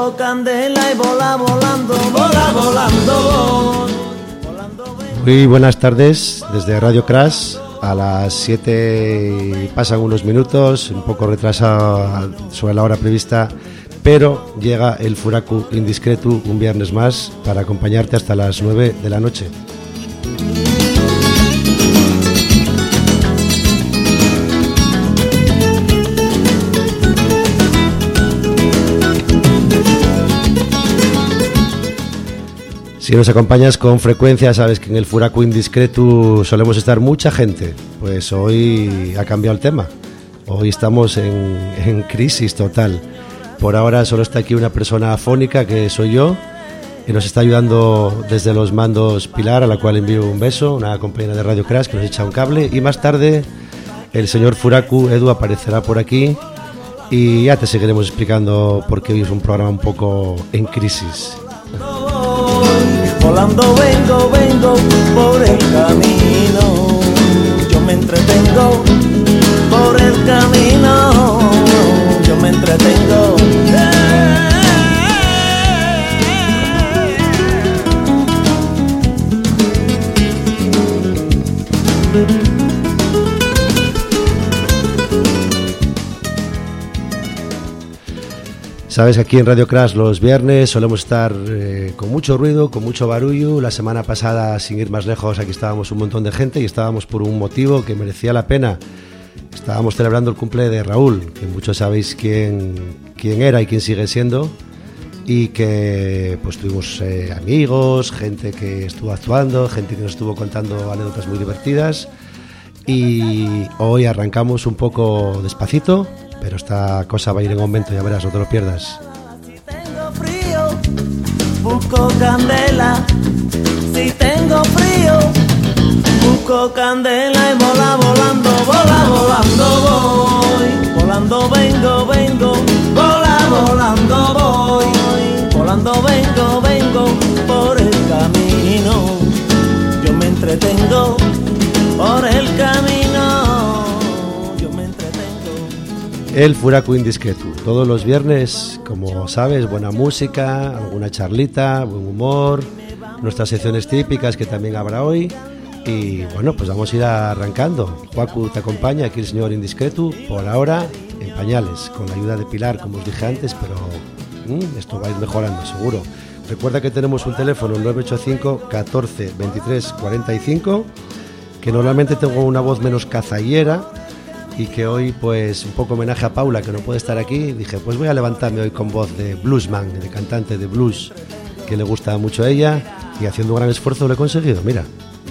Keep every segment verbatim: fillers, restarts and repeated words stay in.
Busco candela y vola volando, vola volando. Muy buenas tardes desde Radio Crash. A las siete pasan unos minutos, un poco retrasado sobre la hora prevista, pero llega el Furaku Indiscretu un viernes más para acompañarte hasta las nueve de la noche. Si nos acompañas con frecuencia, sabes que en el Furaku Indiscretu solemos estar mucha gente. Pues hoy ha cambiado el tema. Hoy estamos en, en crisis total. Por ahora solo está aquí una persona afónica, que soy yo, y nos está ayudando desde los mandos Pilar, a la cual envío un beso, una compañera de Radio Crash que nos echa un cable. Y más tarde el señor Furaku, Edu, aparecerá por aquí y ya te seguiremos explicando por qué hoy es un programa un poco en crisis. Volando vengo, vengo por el camino, yo me entretengo por el camino, yo me entretengo. Sabes que aquí en Radio Crash los viernes solemos estar eh, con mucho ruido, con mucho barullo. La semana pasada, sin ir más lejos, aquí estábamos un montón de gente y estábamos por un motivo que merecía la pena. Estábamos celebrando el cumple de Raúl, que muchos sabéis quién, quién era y quién sigue siendo, y que pues tuvimos eh, amigos, gente que estuvo actuando, gente que nos estuvo contando anécdotas muy divertidas, y hoy arrancamos un poco despacito, pero esta cosa va a ir en aumento, ya verás, no te lo pierdas. Si tengo frío, busco candela. Si tengo frío, busco candela y vola volando, vola volando voy. Volando vengo, vengo, vola volando voy. Volando vengo, vengo por el camino. Yo me entretengo por el camino. El Furaku Indiscretu, todos los viernes, como sabes, buena música, alguna charlita, buen humor, nuestras secciones típicas que también habrá hoy. Y bueno, pues vamos a ir arrancando. Juacu te acompaña, aquí el señor Indiscretu, por ahora en pañales, con la ayuda de Pilar, como os dije antes, pero mmm, esto va a ir mejorando, seguro. Recuerda que tenemos un teléfono, el nueve ocho cinco, catorce, veintitrés, cuarenta y cinco, que normalmente tengo una voz menos cazallera, y que hoy, pues, un poco homenaje a Paula, que no puede estar aquí, dije, pues voy a levantarme hoy con voz de bluesman, de cantante de blues, que le gusta mucho a ella, y haciendo un gran esfuerzo lo he conseguido, mira.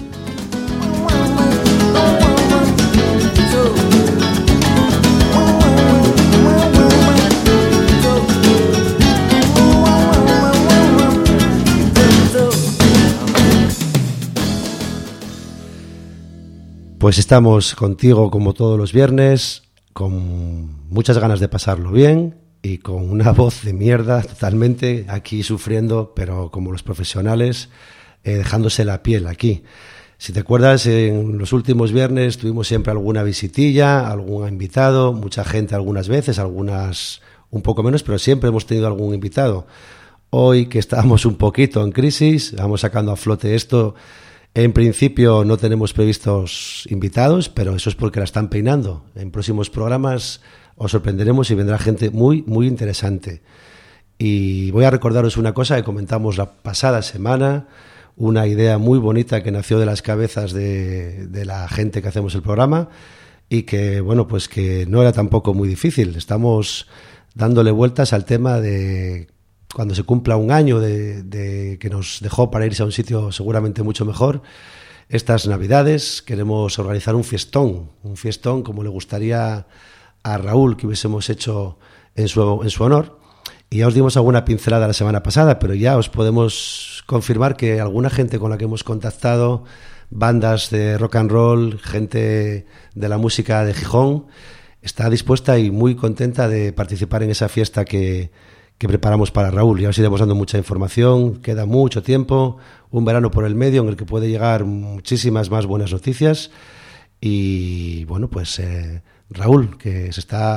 Pues estamos contigo como todos los viernes, con muchas ganas de pasarlo bien y con una voz de mierda totalmente aquí sufriendo, pero como los profesionales, eh, dejándose la piel aquí. Si te acuerdas, en los últimos viernes tuvimos siempre alguna visitilla, algún invitado, mucha gente algunas veces, algunas un poco menos, pero siempre hemos tenido algún invitado. Hoy que estamos un poquito en crisis, vamos sacando a flote esto. En principio no tenemos previstos invitados, pero eso es porque la están peinando. En próximos programas os sorprenderemos y vendrá gente muy, muy interesante. Y voy a recordaros una cosa que comentamos la pasada semana, una idea muy bonita que nació de las cabezas de, de la gente que hacemos el programa y que, bueno, pues que no era tampoco muy difícil. Estamos dándole vueltas al tema de cuando se cumpla un año de, de que nos dejó para irse a un sitio seguramente mucho mejor. Estas Navidades queremos organizar un fiestón, un fiestón como le gustaría a Raúl que hubiésemos hecho en su, en su honor. Y ya os dimos alguna pincelada la semana pasada, pero ya os podemos confirmar que alguna gente con la que hemos contactado, bandas de rock and roll, gente de la música de Gijón, está dispuesta y muy contenta de participar en esa fiesta que, que preparamos para Raúl. Ya os iremos dando mucha información, queda mucho tiempo, un verano por el medio en el que puede llegar muchísimas más buenas noticias. Y bueno, pues eh, Raúl, que se está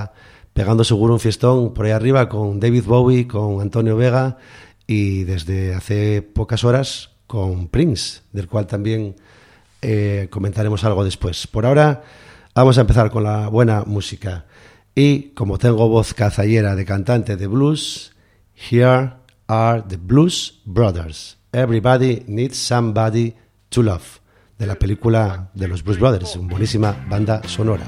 pegando seguro un fiestón por ahí arriba con David Bowie, con Antonio Vega y desde hace pocas horas con Prince, del cual también eh, comentaremos algo después. Por ahora vamos a empezar con la buena música y como tengo voz cazallera de cantante de blues, here are the Blues Brothers. Everybody Needs Somebody to Love, de la película de los Blues Brothers, una buenísima banda sonora.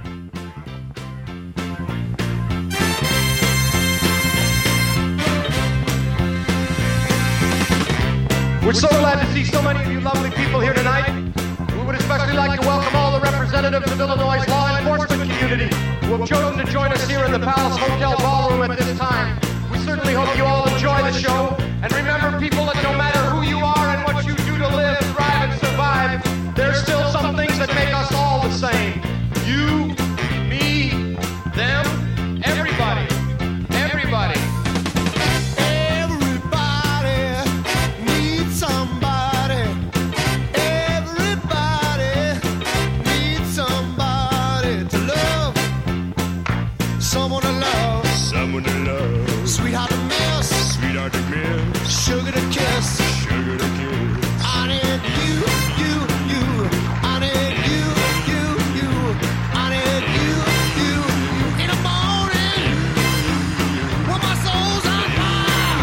We're so glad to see so many of you lovely people here tonight. We would especially like to welcome all the representatives of Illinois' law enforcement community who have chosen to join us here in the Palace Hotel Ballroom at this time. We certainly hope you all enjoy the show. And remember, people, that no matter who you are and what you do to live, thrive, and survive, there's still some things that make us all the same. You, me, them, everybody. Everybody. Sweetheart to miss, sweetheart to miss, sugar to kiss, sugar to kiss. I need you, you, you. I need you, you, you. I need you, you, you. In the morning, when my soul's on fire.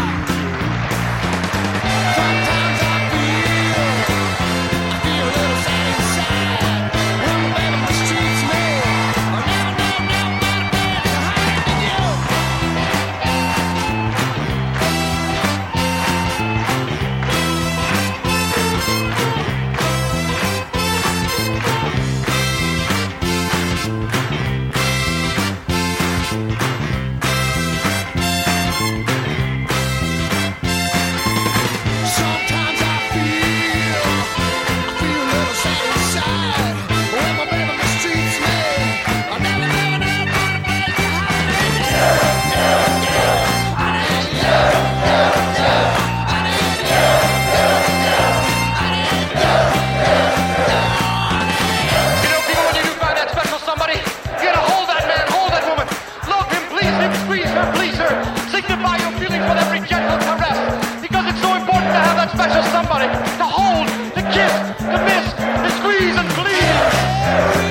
Sometimes I feel, I feel a little sad inside. When my baby mistreats me, I never, never, never find a man to hide with you. Sometimes I feel, I feel a little sad inside. When my baby mistreats me, I never, never, never find a place to hide with you. I need you, I need you, I need you, You know, people, when you do find that special somebody, you gotta hold that man, hold that woman. Love him, please him, squeeze her, please her. Signify your feelings with every gentle caress. Because it's so important to have that special somebody to hold, to kiss, to miss, to squeeze and please.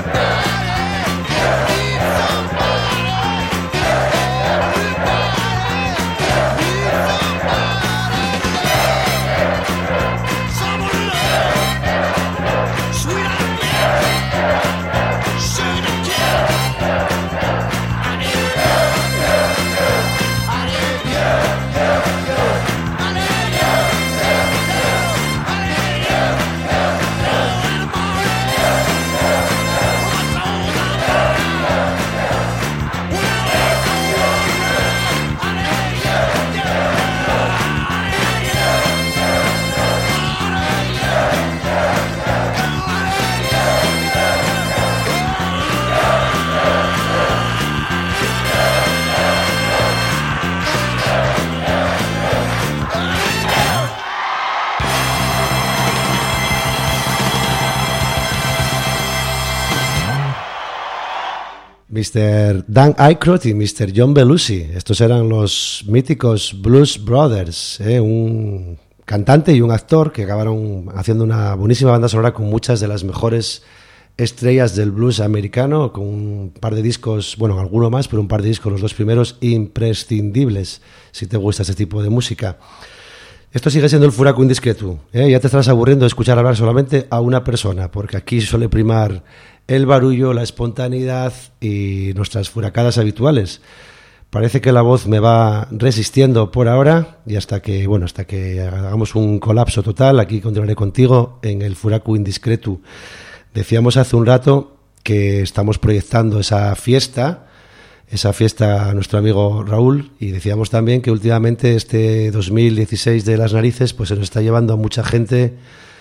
mister Dan Aykroyd y mister John Belushi. Estos eran los míticos Blues Brothers, ¿eh? Un cantante y un actor que acabaron haciendo una buenísima banda sonora con muchas de las mejores estrellas del blues americano, con un par de discos, bueno, alguno más, pero un par de discos, los dos primeros, imprescindibles si te gusta este tipo de música. Esto sigue siendo el Furaco Indiscreto, ¿eh? Ya te estarás aburriendo de escuchar hablar solamente a una persona, porque aquí suele primar el barullo, la espontaneidad y nuestras furacadas habituales. Parece que la voz me va resistiendo por ahora y hasta que, bueno, hasta que hagamos un colapso total, aquí continuaré contigo en el Furaco Indiscreto. Decíamos hace un rato que estamos proyectando esa fiesta, esa fiesta a nuestro amigo Raúl, y decíamos también que últimamente este dos mil dieciséis de las narices pues se nos está llevando a mucha gente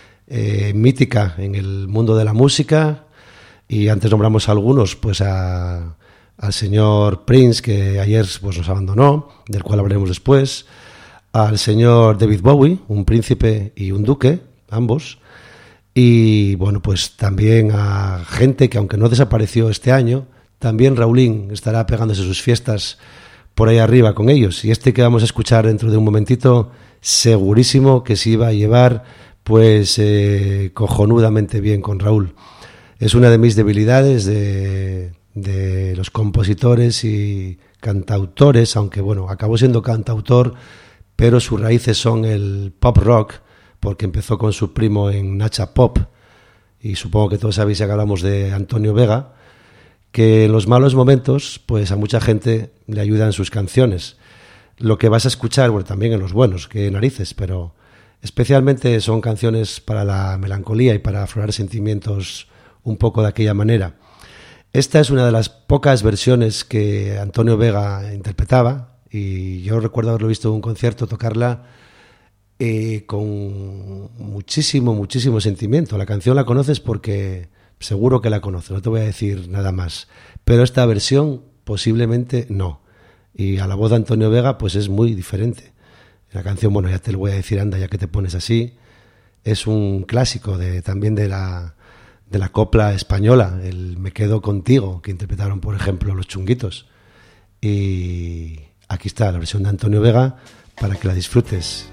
eh, mítica en el mundo de la música, y antes nombramos a algunos, pues a, al señor Prince, que ayer pues nos abandonó, del cual hablaremos después, al señor David Bowie, un príncipe y un duque, ambos, y bueno, pues también a gente que aunque no desapareció este año, también Raulín estará pegándose sus fiestas por ahí arriba con ellos. Y este que vamos a escuchar dentro de un momentito, segurísimo que se iba a llevar pues eh, cojonudamente bien con Raúl. Es una de mis debilidades de, de los compositores y cantautores, aunque bueno, acabó siendo cantautor, pero sus raíces son el pop rock, porque empezó con su primo en Nacha Pop, y supongo que todos sabéis que hablamos de Antonio Vega, que en los malos momentos pues a mucha gente le ayudan sus canciones. Lo que vas a escuchar, bueno, también en los buenos, que narices, pero especialmente son canciones para la melancolía y para aflorar sentimientos un poco de aquella manera. Esta es una de las pocas versiones que Antonio Vega interpretaba, y yo recuerdo haberlo visto en un concierto tocarla eh, con muchísimo, muchísimo sentimiento. La canción la conoces porque seguro que la conoces, no te voy a decir nada más, pero esta versión posiblemente no, y a la voz de Antonio Vega pues es muy diferente. La canción, bueno, ya te lo voy a decir, anda, ya que te pones así, es un clásico de, también de la, de la copla española, el Me quedo contigo, que interpretaron, por ejemplo, Los Chunguitos. Y aquí está la versión de Antonio Vega para que la disfrutes.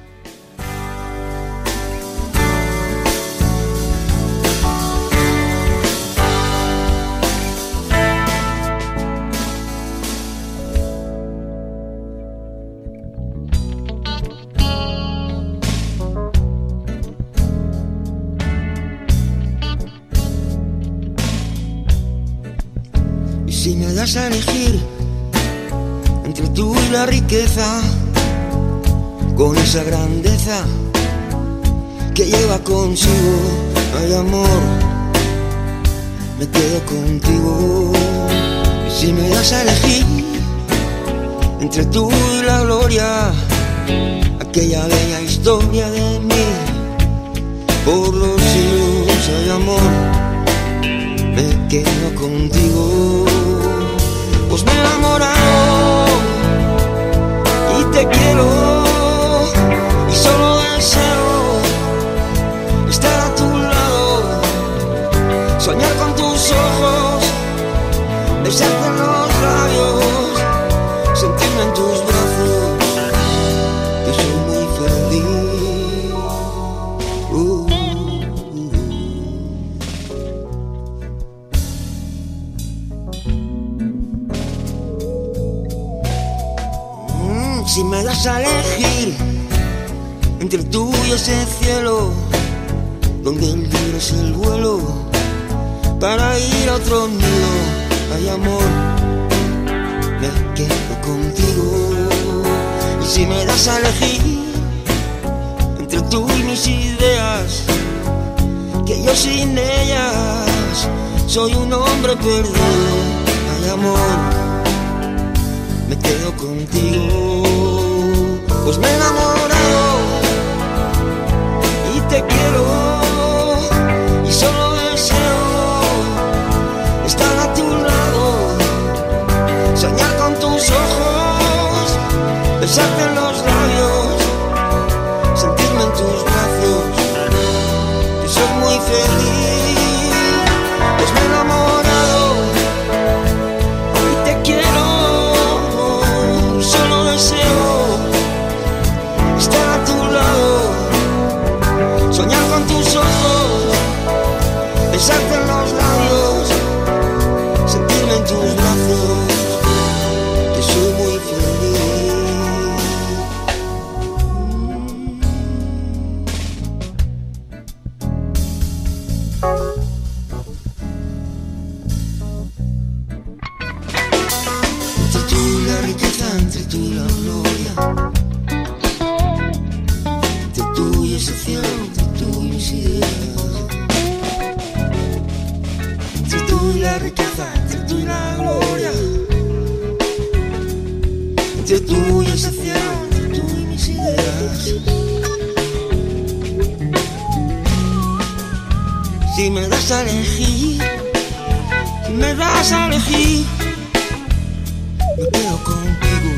Si me das a elegir entre tú y la riqueza, con esa grandeza que lleva consigo, ay amor, me quedo contigo. Y si me das a elegir entre tú y la gloria, aquella bella historia de mí, por los siglos, ay amor, me quedo contigo. Pues me he enamorado y te quiero, y solo deseo estar a tu lado, soñar con tus ojos, besarte en los labios, sentirme en tus brazos, que soy muy feliz. uh. Si me das a elegir entre tú y ese cielo, donde el libre es el vuelo para ir a otro nido, ay amor, me quedo contigo. Y si me das a elegir entre tú y mis ideas, que yo sin ellas soy un hombre perdido, ay amor, me quedo contigo. Pues me he enamorado y te quiero, y solo deseo estar a tu lado, soñar con tus ojos, besarte en los labios, sentirme en tus brazos, que soy muy feliz. Pues me he enamorado y te quiero, y solo deseo estar a tu lado, soñar con tus ojos, besarte en los labios, sentirme en tus brazos, que soy muy feliz. Entre tú y la riqueza, entre tú y la gloria, ese cielo, entre tú y mis ideas, entre tú y la riqueza, entre tú y la gloria, entre tú y ese cielo, entre tú y mis ideas. Si me das a elegir, si me das a elegir, me quedo contigo.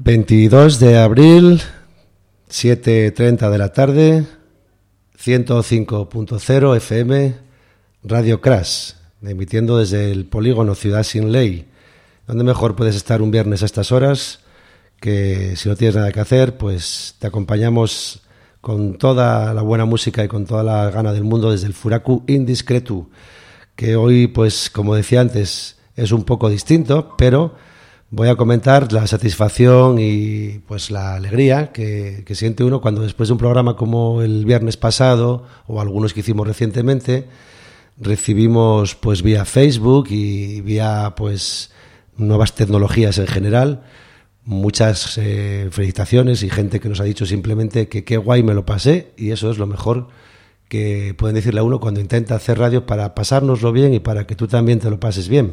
veintidós de abril, siete y treinta de la tarde, ciento cinco punto cero F M, Radio Crash, emitiendo desde el polígono Ciudad Sin Ley. ¿Dónde mejor puedes estar un viernes a estas horas? Que si no tienes nada que hacer, pues te acompañamos con toda la buena música y con toda la gana del mundo desde el Furaku Indiscretu, que hoy, pues como decía antes, es un poco distinto, pero voy a comentar la satisfacción y pues la alegría que, que siente uno cuando después de un programa como el viernes pasado o algunos que hicimos recientemente, recibimos pues vía Facebook y vía pues nuevas tecnologías en general muchas eh, felicitaciones y gente que nos ha dicho simplemente que qué guay me lo pasé, y eso es lo mejor que pueden decirle a uno cuando intenta hacer radio, para pasárnoslo bien y para que tú también te lo pases bien.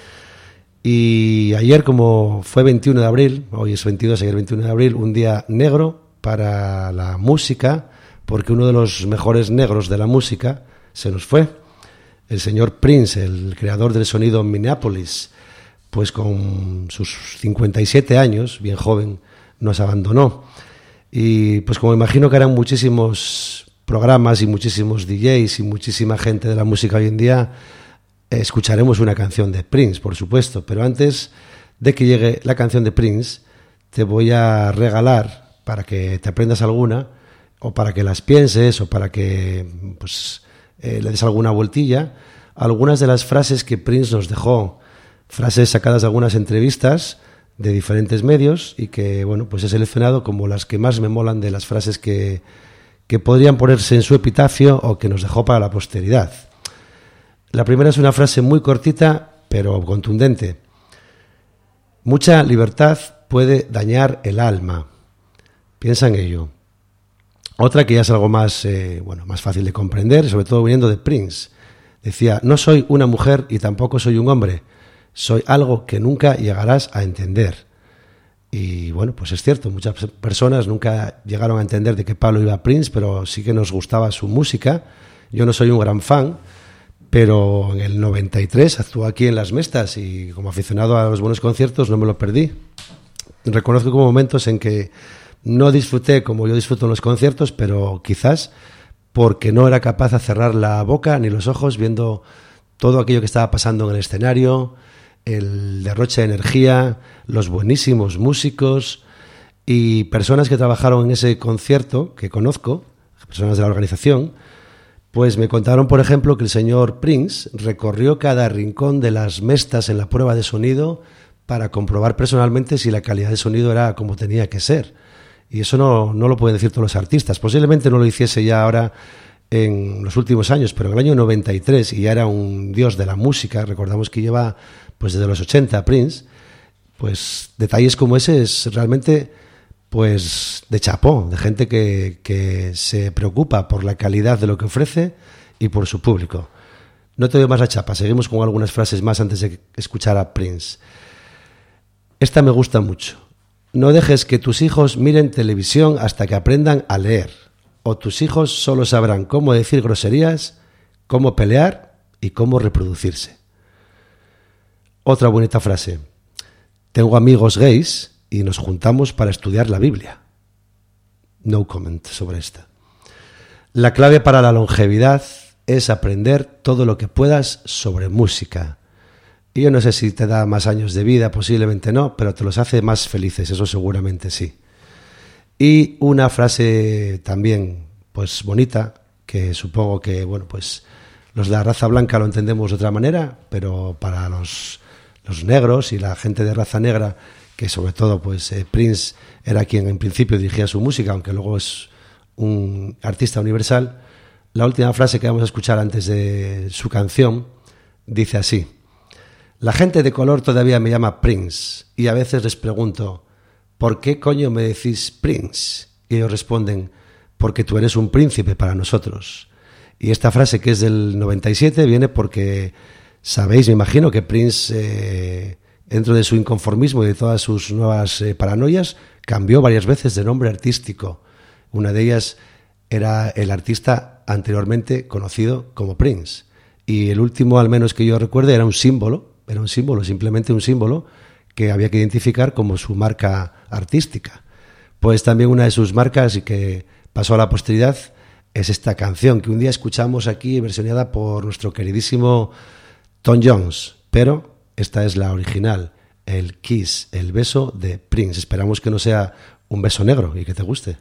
Y ayer, como fue veintiuno de abril, hoy es veintidós, ayer veintiuno de abril, un día negro para la música, porque uno de los mejores negros de la música se nos fue, el señor Prince, el creador del sonido en Minneapolis, pues con sus cincuenta y siete años, bien joven, nos abandonó. Y pues como imagino que harán muchísimos programas y muchísimos D Js y muchísima gente de la música hoy en día, escucharemos una canción de Prince, por supuesto, pero antes de que llegue la canción de Prince, te voy a regalar, para que te aprendas alguna, o para que las pienses, o para que pues eh, le des alguna vueltilla, algunas de las frases que Prince nos dejó, frases sacadas de algunas entrevistas de diferentes medios, y que, bueno, pues he seleccionado como las que más me molan de las frases que, que podrían ponerse en su epitafio o que nos dejó para la posteridad. La primera es una frase muy cortita, pero contundente. Mucha libertad puede dañar el alma. Piensa en ello. Otra que ya es algo más, eh, bueno, más fácil de comprender, sobre todo viniendo de Prince. Decía, no soy una mujer y tampoco soy un hombre. Soy algo que nunca llegarás a entender. Y bueno, pues es cierto, muchas personas nunca llegaron a entender de qué palo iba Prince, pero sí que nos gustaba su música. Yo no soy un gran fan, pero en el noventa y tres actuó aquí en Las Mestas y como aficionado a los buenos conciertos no me lo perdí. Reconozco que hubo momentos en que no disfruté como yo disfruto en los conciertos, pero quizás porque no era capaz de cerrar la boca ni los ojos viendo todo aquello que estaba pasando en el escenario, el derroche de energía, los buenísimos músicos y personas que trabajaron en ese concierto, que conozco, personas de la organización, pues me contaron, por ejemplo, que el señor Prince recorrió cada rincón de Las Mestas en la prueba de sonido para comprobar personalmente si la calidad de sonido era como tenía que ser. Y eso no, no lo pueden decir todos los artistas. Posiblemente no lo hiciese ya ahora en los últimos años, pero en el año noventa y tres, y ya era un dios de la música, recordamos que lleva pues desde los ochenta Prince, pues detalles como ese es realmente pues de chapó, de gente que, que se preocupa por la calidad de lo que ofrece y por su público. No te doy más la chapa, seguimos con algunas frases más antes de escuchar a Prince. Esta me gusta mucho. No dejes que tus hijos miren televisión hasta que aprendan a leer, o tus hijos solo sabrán cómo decir groserías, cómo pelear y cómo reproducirse. Otra bonita frase. Tengo amigos gays y nos juntamos para estudiar la Biblia. No comment sobre esta. La clave para la longevidad es aprender todo lo que puedas sobre música. Y yo no sé si te da más años de vida, posiblemente no, pero te los hace más felices, eso seguramente sí. Y una frase también pues bonita, que supongo que bueno, pues los de la raza blanca lo entendemos de otra manera, pero para los, los negros y la gente de raza negra, que sobre todo pues eh, Prince era quien en principio dirigía su música, aunque luego es un artista universal, la última frase que vamos a escuchar antes de su canción dice así: la gente de color todavía me llama Prince y a veces les pregunto, ¿por qué coño me decís Prince? Y ellos responden, porque tú eres un príncipe para nosotros. Y esta frase, que es del noventa y siete, viene porque sabéis, me imagino, que Prince, eh, dentro de su inconformismo y de todas sus nuevas eh, paranoias, cambió varias veces de nombre artístico. Una de ellas era el artista anteriormente conocido como Prince. Y el último, al menos que yo recuerde, era un símbolo, era un símbolo, simplemente un símbolo, que había que identificar como su marca artística. Pues también una de sus marcas y que pasó a la posteridad es esta canción que un día escuchamos aquí versionada por nuestro queridísimo Tom Jones, pero esta es la original, el Kiss, el beso de Prince. Esperamos que no sea un beso negro y que te guste.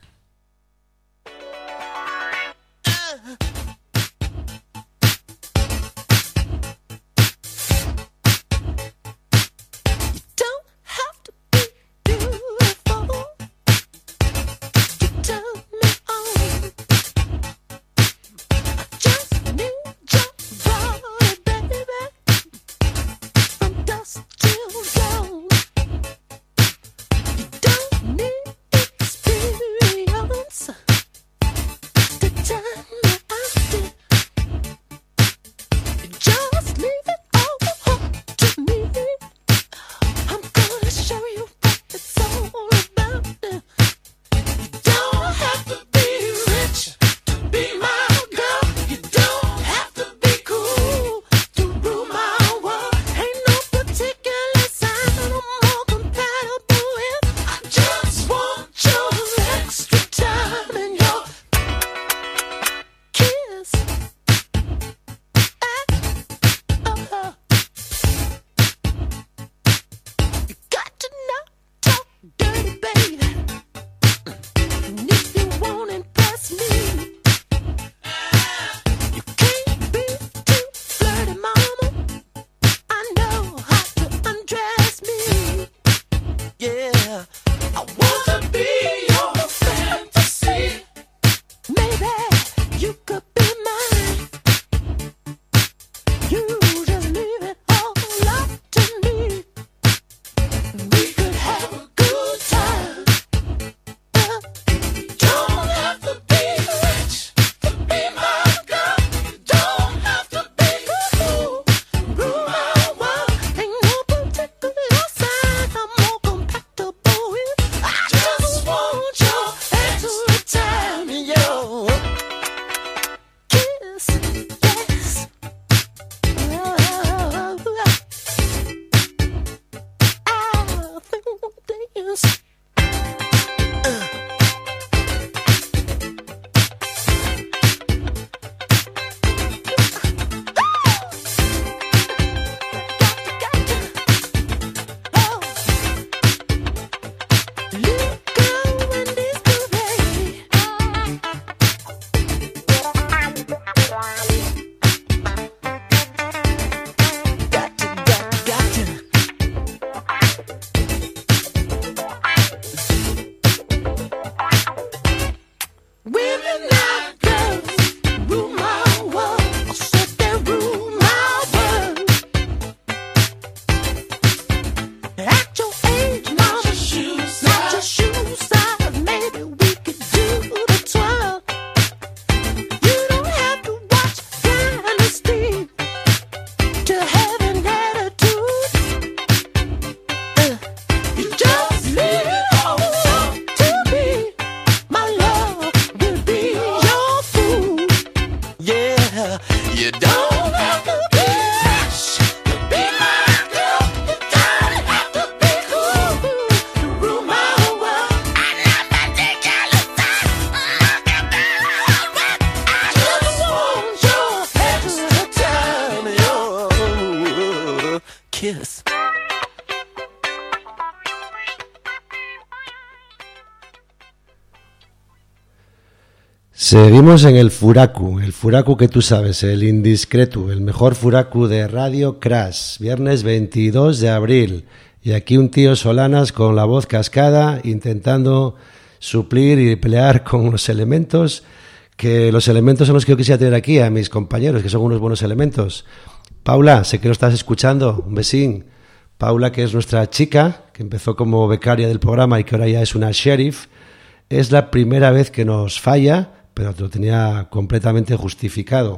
Seguimos en el Furaku, el Furaku que tú sabes, el indiscreto, el mejor Furaku de Radio Crash, viernes veintidós de abril. Y aquí un tío Solanas con la voz cascada intentando suplir y pelear con los elementos, que los elementos son los que yo quisiera tener aquí a mis compañeros, que son unos buenos elementos. Paula, sé que lo estás escuchando, un besín. Paula, que es nuestra chica, que empezó como becaria del programa y que ahora ya es una sheriff, es la primera vez que nos falla, pero lo tenía completamente justificado.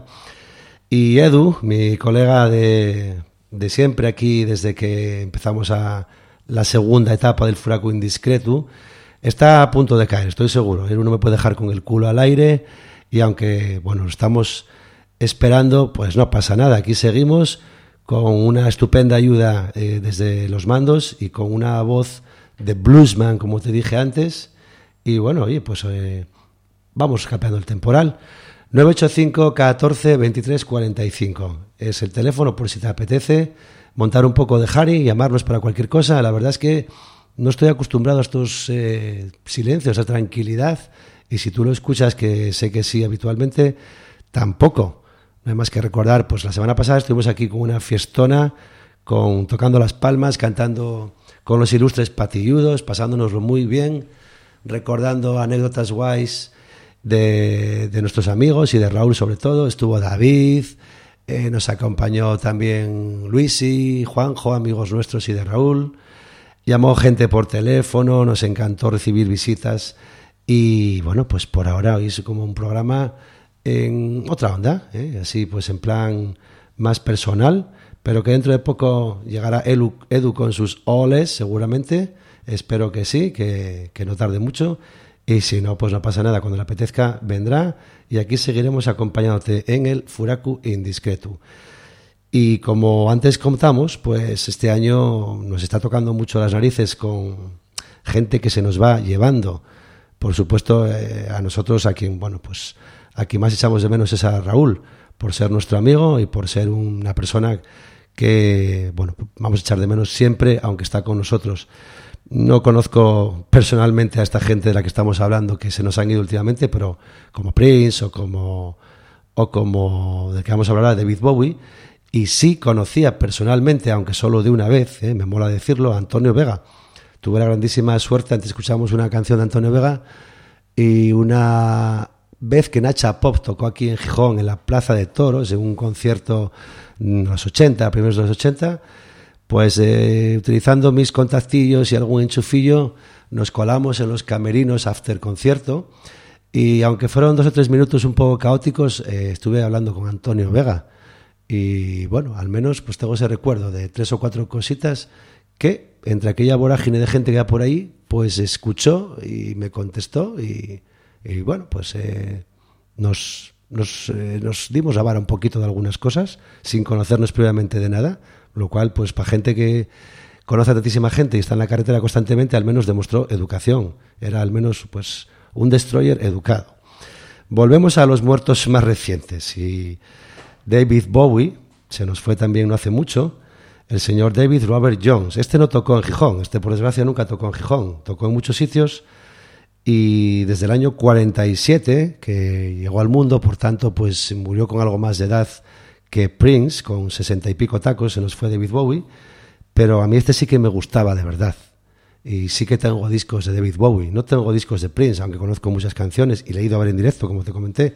Y Edu, mi colega de, de siempre aquí, desde que empezamos a la segunda etapa del Furaku Indiscreto, está a punto de caer, estoy seguro. Él no me puede dejar con el culo al aire y aunque, bueno, estamos esperando, pues no pasa nada. Aquí seguimos con una estupenda ayuda eh, desde los mandos y con una voz de bluesman, como te dije antes. Y bueno, oye, pues eh, vamos cambiando el temporal. nueve ocho cinco, catorce, veintitrés, cuarenta y cinco es el teléfono por si te apetece montar un poco de Harry, llamarnos para cualquier cosa. La verdad es que no estoy acostumbrado a estos eh, silencios, a tranquilidad, y si tú lo escuchas, que sé que sí habitualmente, tampoco. No hay más que recordar, pues la semana pasada estuvimos aquí con una fiestona, con tocando las palmas, cantando con los ilustres patilludos, pasándonoslo muy bien, recordando anécdotas guays de, de nuestros amigos y de Raúl sobre todo. Estuvo David, eh, nos acompañó también Luisi, Juanjo, amigos nuestros y de Raúl. Llamó gente por teléfono, nos encantó recibir visitas y bueno, pues por ahora hoy es como un programa en otra onda, ¿eh? Así pues en plan más personal, pero que dentro de poco llegará Edu, Edu con sus oles seguramente, espero que sí, que, que no tarde mucho, y si no, pues no pasa nada, cuando le apetezca vendrá y aquí seguiremos acompañándote en el Furaku Indiscreto. Y como antes contamos, pues este año nos está tocando mucho las narices con gente que se nos va llevando. Por supuesto, eh, a nosotros, a quien, bueno, pues a quien más echamos de menos es a Raúl, por ser nuestro amigo y por ser una persona que, bueno, vamos a echar de menos siempre, aunque está con nosotros. No conozco personalmente a esta gente de la que estamos hablando, que se nos han ido últimamente, pero como Prince o como, o como del que vamos a hablar, David Bowie. Y sí conocía personalmente, aunque solo de una vez, ¿eh? me mola decirlo, a Antonio Vega. Tuve la grandísima suerte, antes escuchamos una canción de Antonio Vega y una vez que Nacha Pop tocó aquí en Gijón, en la Plaza de Toros, en un concierto en los ochenta, primeros de los ochenta, pues eh, utilizando mis contactillos y algún enchufillo, nos colamos en los camerinos after concierto y aunque fueron dos o tres minutos un poco caóticos, eh, estuve hablando con Antonio Vega. Y bueno, al menos pues tengo ese recuerdo de tres o cuatro cositas que entre aquella vorágine de gente que va por ahí, pues escuchó y me contestó y, y bueno, pues eh, nos, nos, eh, nos dimos la vara un poquito de algunas cosas sin conocernos previamente de nada, lo cual pues para gente que conoce a tantísima gente y está en la carretera constantemente, al menos demostró educación, era al menos pues un destroyer educado. Volvemos a los muertos más recientes y David Bowie, se nos fue también no hace mucho, el señor David Robert Jones. Este no tocó en Gijón, este por desgracia nunca tocó en Gijón, tocó en muchos sitios y desde el año cuarenta y siete que llegó al mundo, por tanto pues murió con algo más de edad que Prince, con sesenta y pico tacos, se nos fue David Bowie, pero a mí este sí que me gustaba de verdad. Y sí que tengo discos de David Bowie, no tengo discos de Prince, aunque conozco muchas canciones y le he ido a ver en directo, como te comenté.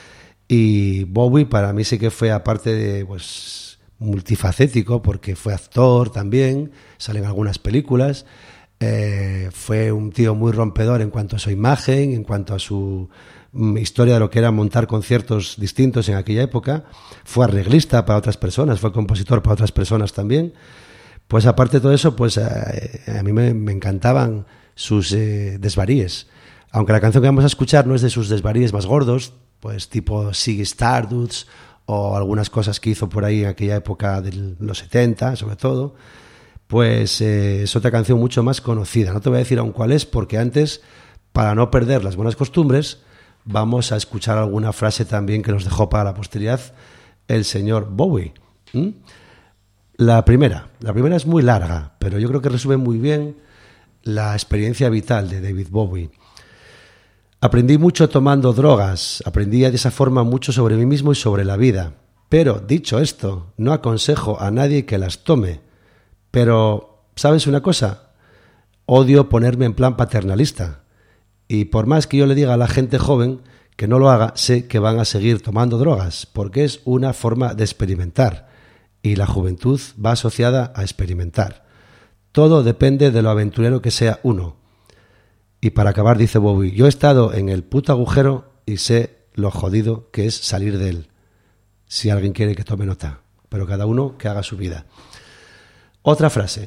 Y Bowie para mí sí que fue, aparte de pues multifacético, porque fue actor también, sale en algunas películas, eh, fue un tío muy rompedor en cuanto a su imagen, en cuanto a su mm, historia de lo que era montar conciertos distintos en aquella época, fue arreglista para otras personas, fue compositor para otras personas también. Pues aparte de todo eso, pues eh, a mí me, me encantaban sus eh, desvaríes, aunque la canción que vamos a escuchar no es de sus desvaríes más gordos, pues tipo Ziggy Stardust o algunas cosas que hizo por ahí en aquella época de los setenta, sobre todo, pues eh, es otra canción mucho más conocida. No te voy a decir aún cuál es, porque antes, para no perder las buenas costumbres, vamos a escuchar alguna frase también que nos dejó para la posteridad el señor Bowie. ¿Mm? La primera, la primera es muy larga, pero yo creo que resume muy bien la experiencia vital de David Bowie. Aprendí mucho tomando drogas, aprendí de esa forma mucho sobre mí mismo y sobre la vida. Pero, dicho esto, no aconsejo a nadie que las tome. Pero, ¿sabes una cosa? Odio ponerme en plan paternalista. Y por más que yo le diga a la gente joven que no lo haga, sé que van a seguir tomando drogas, porque es una forma de experimentar. Y la juventud va asociada a experimentar. Todo depende de lo aventurero que sea uno. Y para acabar, dice Bowie, yo he estado en el puto agujero y sé lo jodido que es salir de él. Si alguien quiere que tome nota, pero cada uno que haga su vida. Otra frase.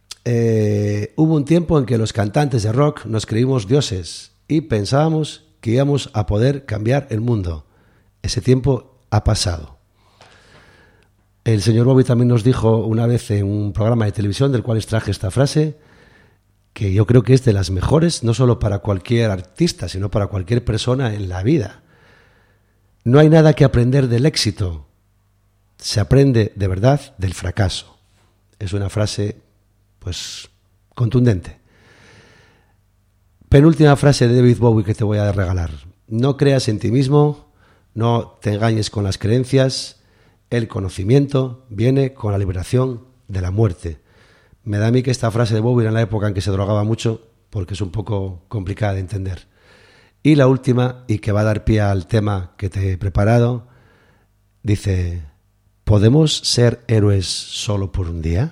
Eh, hubo un tiempo en que los cantantes de rock nos creímos dioses y pensábamos que íbamos a poder cambiar el mundo. Ese tiempo ha pasado. El señor Bowie también nos dijo una vez en un programa de televisión del cual extraje esta frase, que yo creo que es de las mejores, no solo para cualquier artista, sino para cualquier persona en la vida. No hay nada que aprender del éxito, se aprende de verdad del fracaso. Es una frase, pues, contundente. Penúltima frase de David Bowie que te voy a regalar. No creas en ti mismo, no te engañes con las creencias. El conocimiento viene con la liberación de la muerte. Me da a mí que esta frase de Bowie era en la época en que se drogaba mucho, porque es un poco complicada de entender. Y la última, y que va a dar pie al tema que te he preparado, dice: ¿podemos ser héroes solo por un día?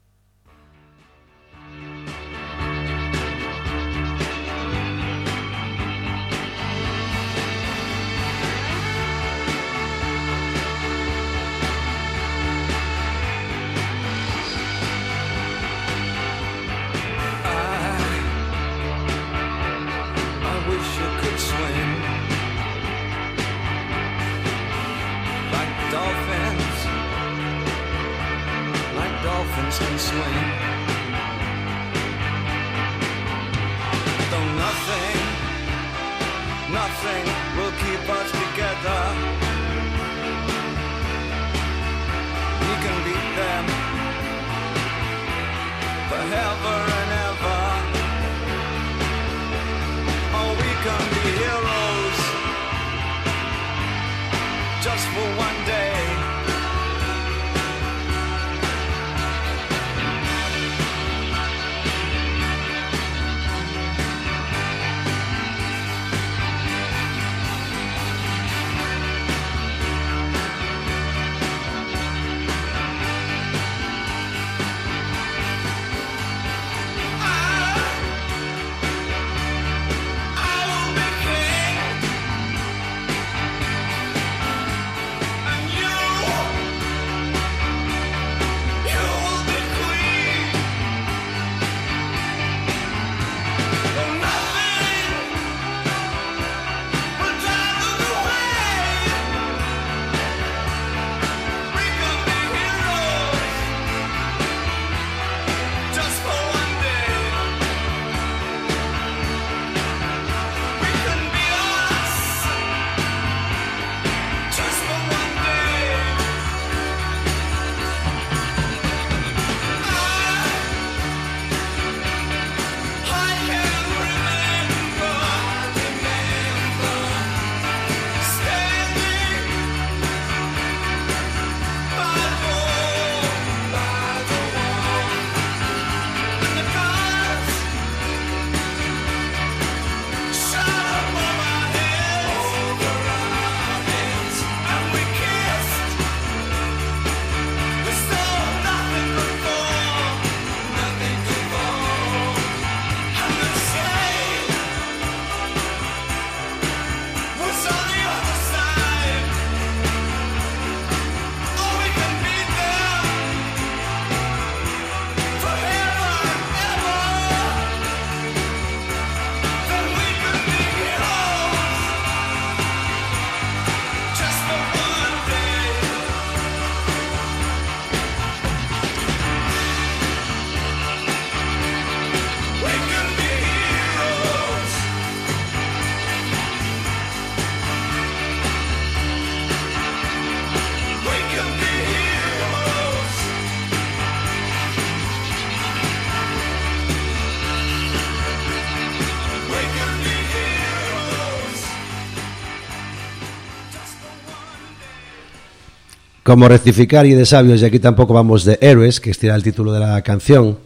Como rectificar y de sabios, y aquí tampoco vamos de héroes, que este era el título de la canción,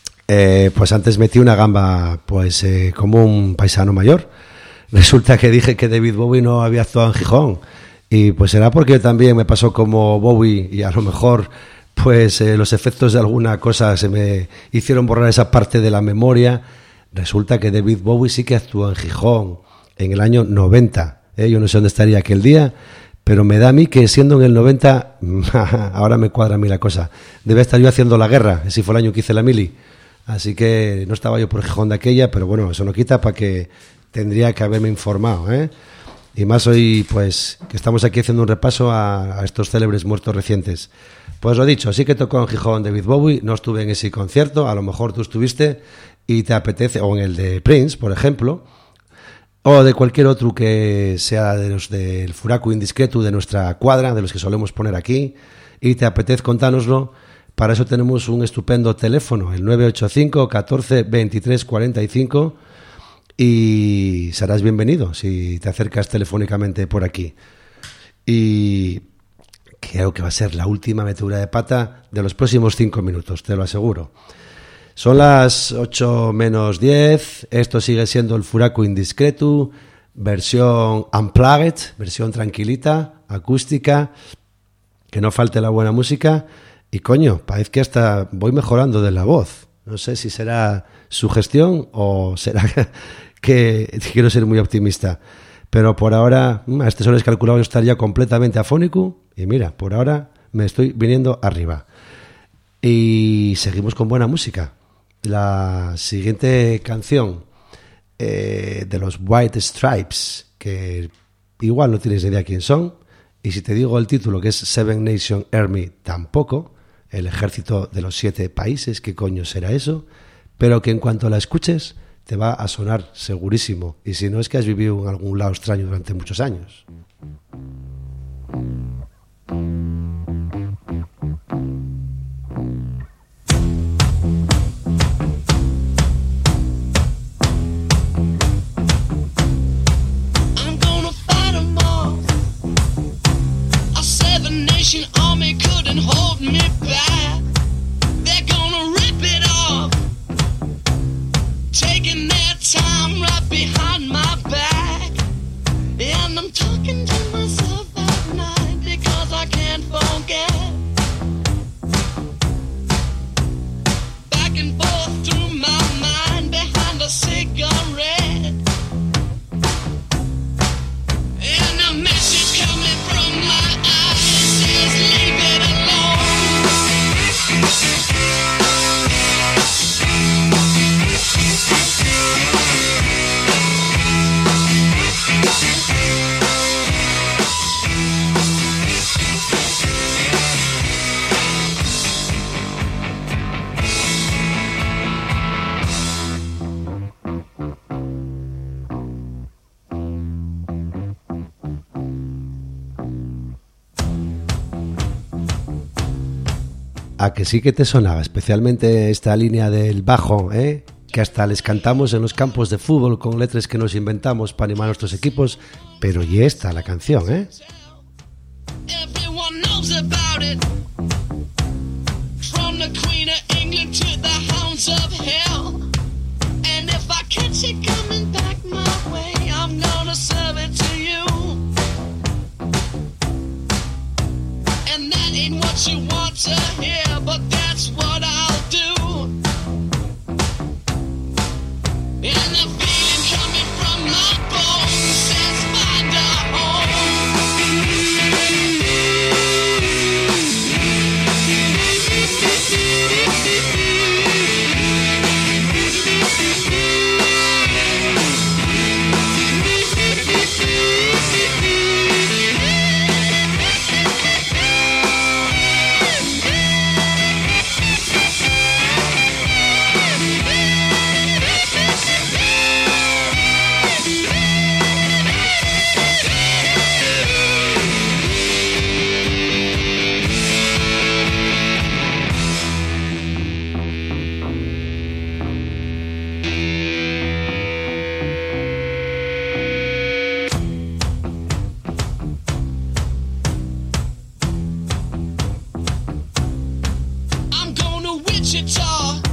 eh, pues antes metí una gamba pues eh, como un paisano mayor. Resulta que dije que David Bowie no había actuado en Gijón, y pues será porque también me pasó como Bowie, y a lo mejor pues eh, los efectos de alguna cosa se me hicieron borrar esa parte de la memoria. Resulta que David Bowie sí que actuó en Gijón en el año noventa, ¿eh? Yo no sé dónde estaría aquel día, pero me da a mí que siendo en el noventa, ahora me cuadra a mí la cosa, debe estar yo haciendo la guerra, ese fue el año que hice la mili, así que no estaba yo por Gijón de aquella, pero bueno, eso no quita para que tendría que haberme informado, ¿eh? Y más hoy, pues, que estamos aquí haciendo un repaso a, a estos célebres muertos recientes. Pues lo dicho, sí que tocó en Gijón David Bowie, no estuve en ese concierto, a lo mejor tú estuviste y te apetece, o en el de Prince, por ejemplo, o de cualquier otro que sea de los del Furaku Indiscreto de nuestra cuadra, de los que solemos poner aquí, y te apetece contárnoslo. Para eso tenemos un estupendo teléfono, el nueve ocho cinco, catorce, veintitrés, cuarenta y cinco, y serás bienvenido si te acercas telefónicamente por aquí. Y creo que va a ser la última metedura de pata de los próximos cinco minutos, te lo aseguro. Son las ocho menos diez, esto sigue siendo el Furaku Indiscreto, versión unplugged, versión tranquilita, acústica, que no falte la buena música. Y coño, parece que hasta voy mejorando de la voz. No sé si será sugestión o será que quiero ser muy optimista. Pero por ahora, a este solo es calculado estar ya completamente afónico. Y mira, por ahora me estoy viniendo arriba. Y seguimos con buena música. La siguiente canción eh, de los White Stripes, que igual no tienes idea quién son. Y si te digo el título, que es Seven Nation Army, tampoco. El ejército de los siete países, ¿qué coño será eso? Pero que en cuanto la escuches te va a sonar segurísimo. Y si no, es que has vivido en algún lado extraño durante muchos años. I'm gonna fight 'em all. A seven nation army couldn't hold me back. They're gonna rip it off, taking their time right behind my back. And I'm talking to myself at night because I can't forget. Back and forth through my mind behind a cigarette. And a message coming from my eyes says leave it alone. A que sí que te sonaba, especialmente esta línea del bajo, ¿eh? Que hasta les cantamos en los campos de fútbol con letras que nos inventamos para animar a nuestros equipos, pero y esta la canción, ¿eh? Everyone knows about it. From the Queen of England to the hounds of hell. And if I catch it coming back my way, I'm gonna serve it to you. And that ain't what you want to hear, but that's what I'll do. And the feeling coming from my bones says find a home. I'm going to Wichita,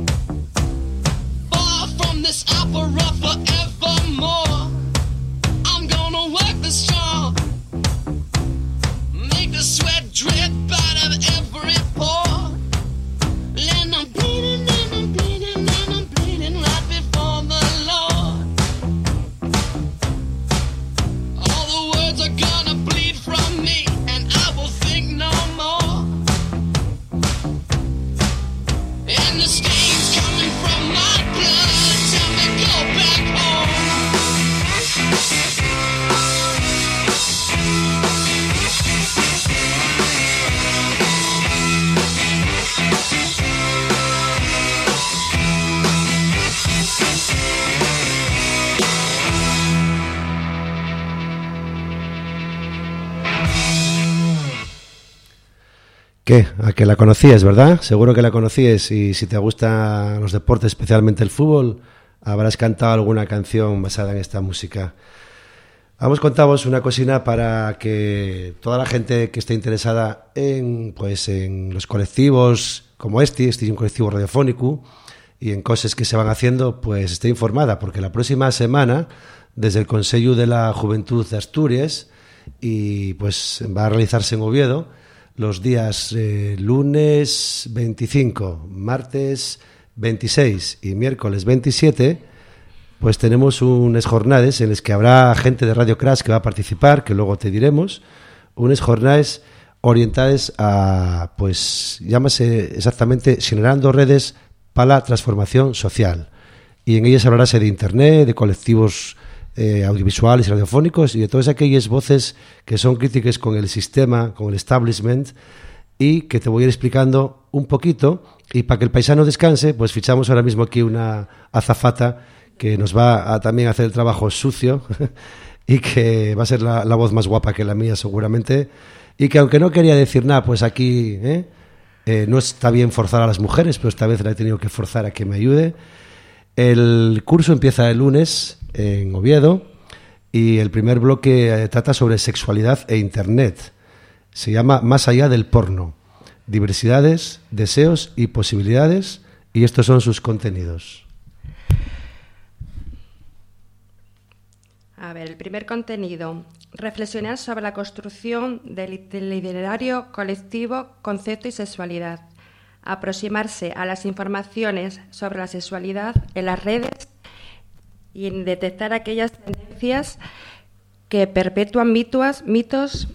far from this opera forevermore. I'm gonna work the straw, make the sweat drip out of every pore. And I'm bleeding and I'm bleeding and I'm bleeding right before the Lord. All the words are gonna bleed from me and I will think no more. And ¿Qué? ¿A que la conocías, verdad? Seguro que la conocías, y si te gustan los deportes, especialmente el fútbol, habrás cantado alguna canción basada en esta música. Vamos, contamos una cosina para que toda la gente que esté interesada en, pues, en los colectivos como este, este es un colectivo radiofónico, y en cosas que se van haciendo, pues esté informada, porque la próxima semana, desde el Consejo de la Juventud de Asturias, y pues va a realizarse en Oviedo, los días eh, lunes veinticinco, martes veintiséis y miércoles veintisiete, pues tenemos unas jornadas en las que habrá gente de Radio Crash que va a participar, que luego te diremos, unas jornadas orientadas a, pues, llámase exactamente, generando redes para la transformación social. Y en ellas hablará de internet, de colectivos Eh, audiovisuales y radiofónicos, y de todas aquellas voces que son críticas con el sistema, con el establishment, y que te voy a ir explicando un poquito. Y para que el paisano descanse, pues fichamos ahora mismo aquí una azafata que nos va a también hacer el trabajo sucio y que va a ser la, la voz más guapa que la mía seguramente, y que aunque no quería decir nada, pues aquí ¿eh? Eh, no está bien forzar a las mujeres, pero esta vez la he tenido que forzar a que me ayude. El curso empieza el lunes en Oviedo, y el primer bloque eh, trata sobre sexualidad e internet. Se llama Más allá del porno, diversidades, deseos y posibilidades, y estos son sus contenidos. A ver, el primer contenido: reflexionar sobre la construcción del, del literario colectivo, concepto y sexualidad. Aproximarse a las informaciones sobre la sexualidad en las redes y en detectar aquellas tendencias que perpetúan mitos, mitos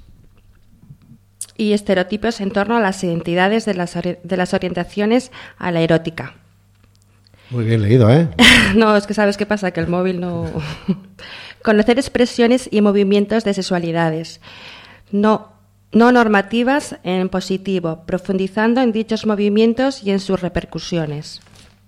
y estereotipos en torno a las identidades de las, de las orientaciones a la erótica. Muy bien leído, ¿eh? No, es que sabes qué pasa, que el móvil no... Conocer expresiones y movimientos de sexualidades no, no normativas en positivo, profundizando en dichos movimientos y en sus repercusiones.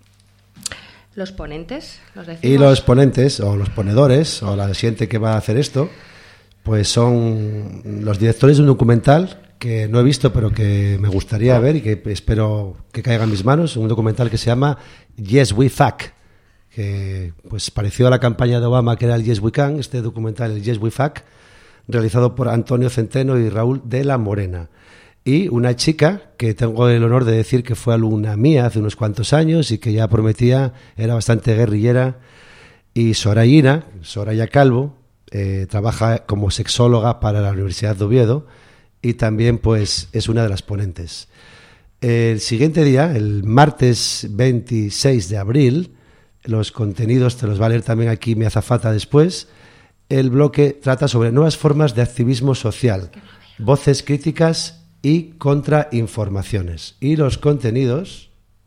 Los ponentes, los decimos. Y los ponentes, o los ponedores, o la gente que va a hacer esto, pues son los directores de un documental que no he visto, pero que me gustaría ver y que espero que caiga en mis manos. Un documental que se llama Yes We Fuck, que pues pareció a la campaña de Obama, que era el Yes We Can. Este documental, el Yes We Fuck, realizado por Antonio Centeno y Raúl de la Morena. Y una chica que tengo el honor de decir que fue alumna mía hace unos cuantos años y que ya prometía, era bastante guerrillera, y Sorayina, Soraya Calvo, eh, trabaja como sexóloga para la Universidad de Oviedo, y también pues es una de las ponentes. El siguiente día, el martes veintiséis de abril, los contenidos te los va a leer también aquí mi azafata después. El bloque trata sobre nuevas formas de activismo social, voces críticas y contrainformaciones. Y los contenidos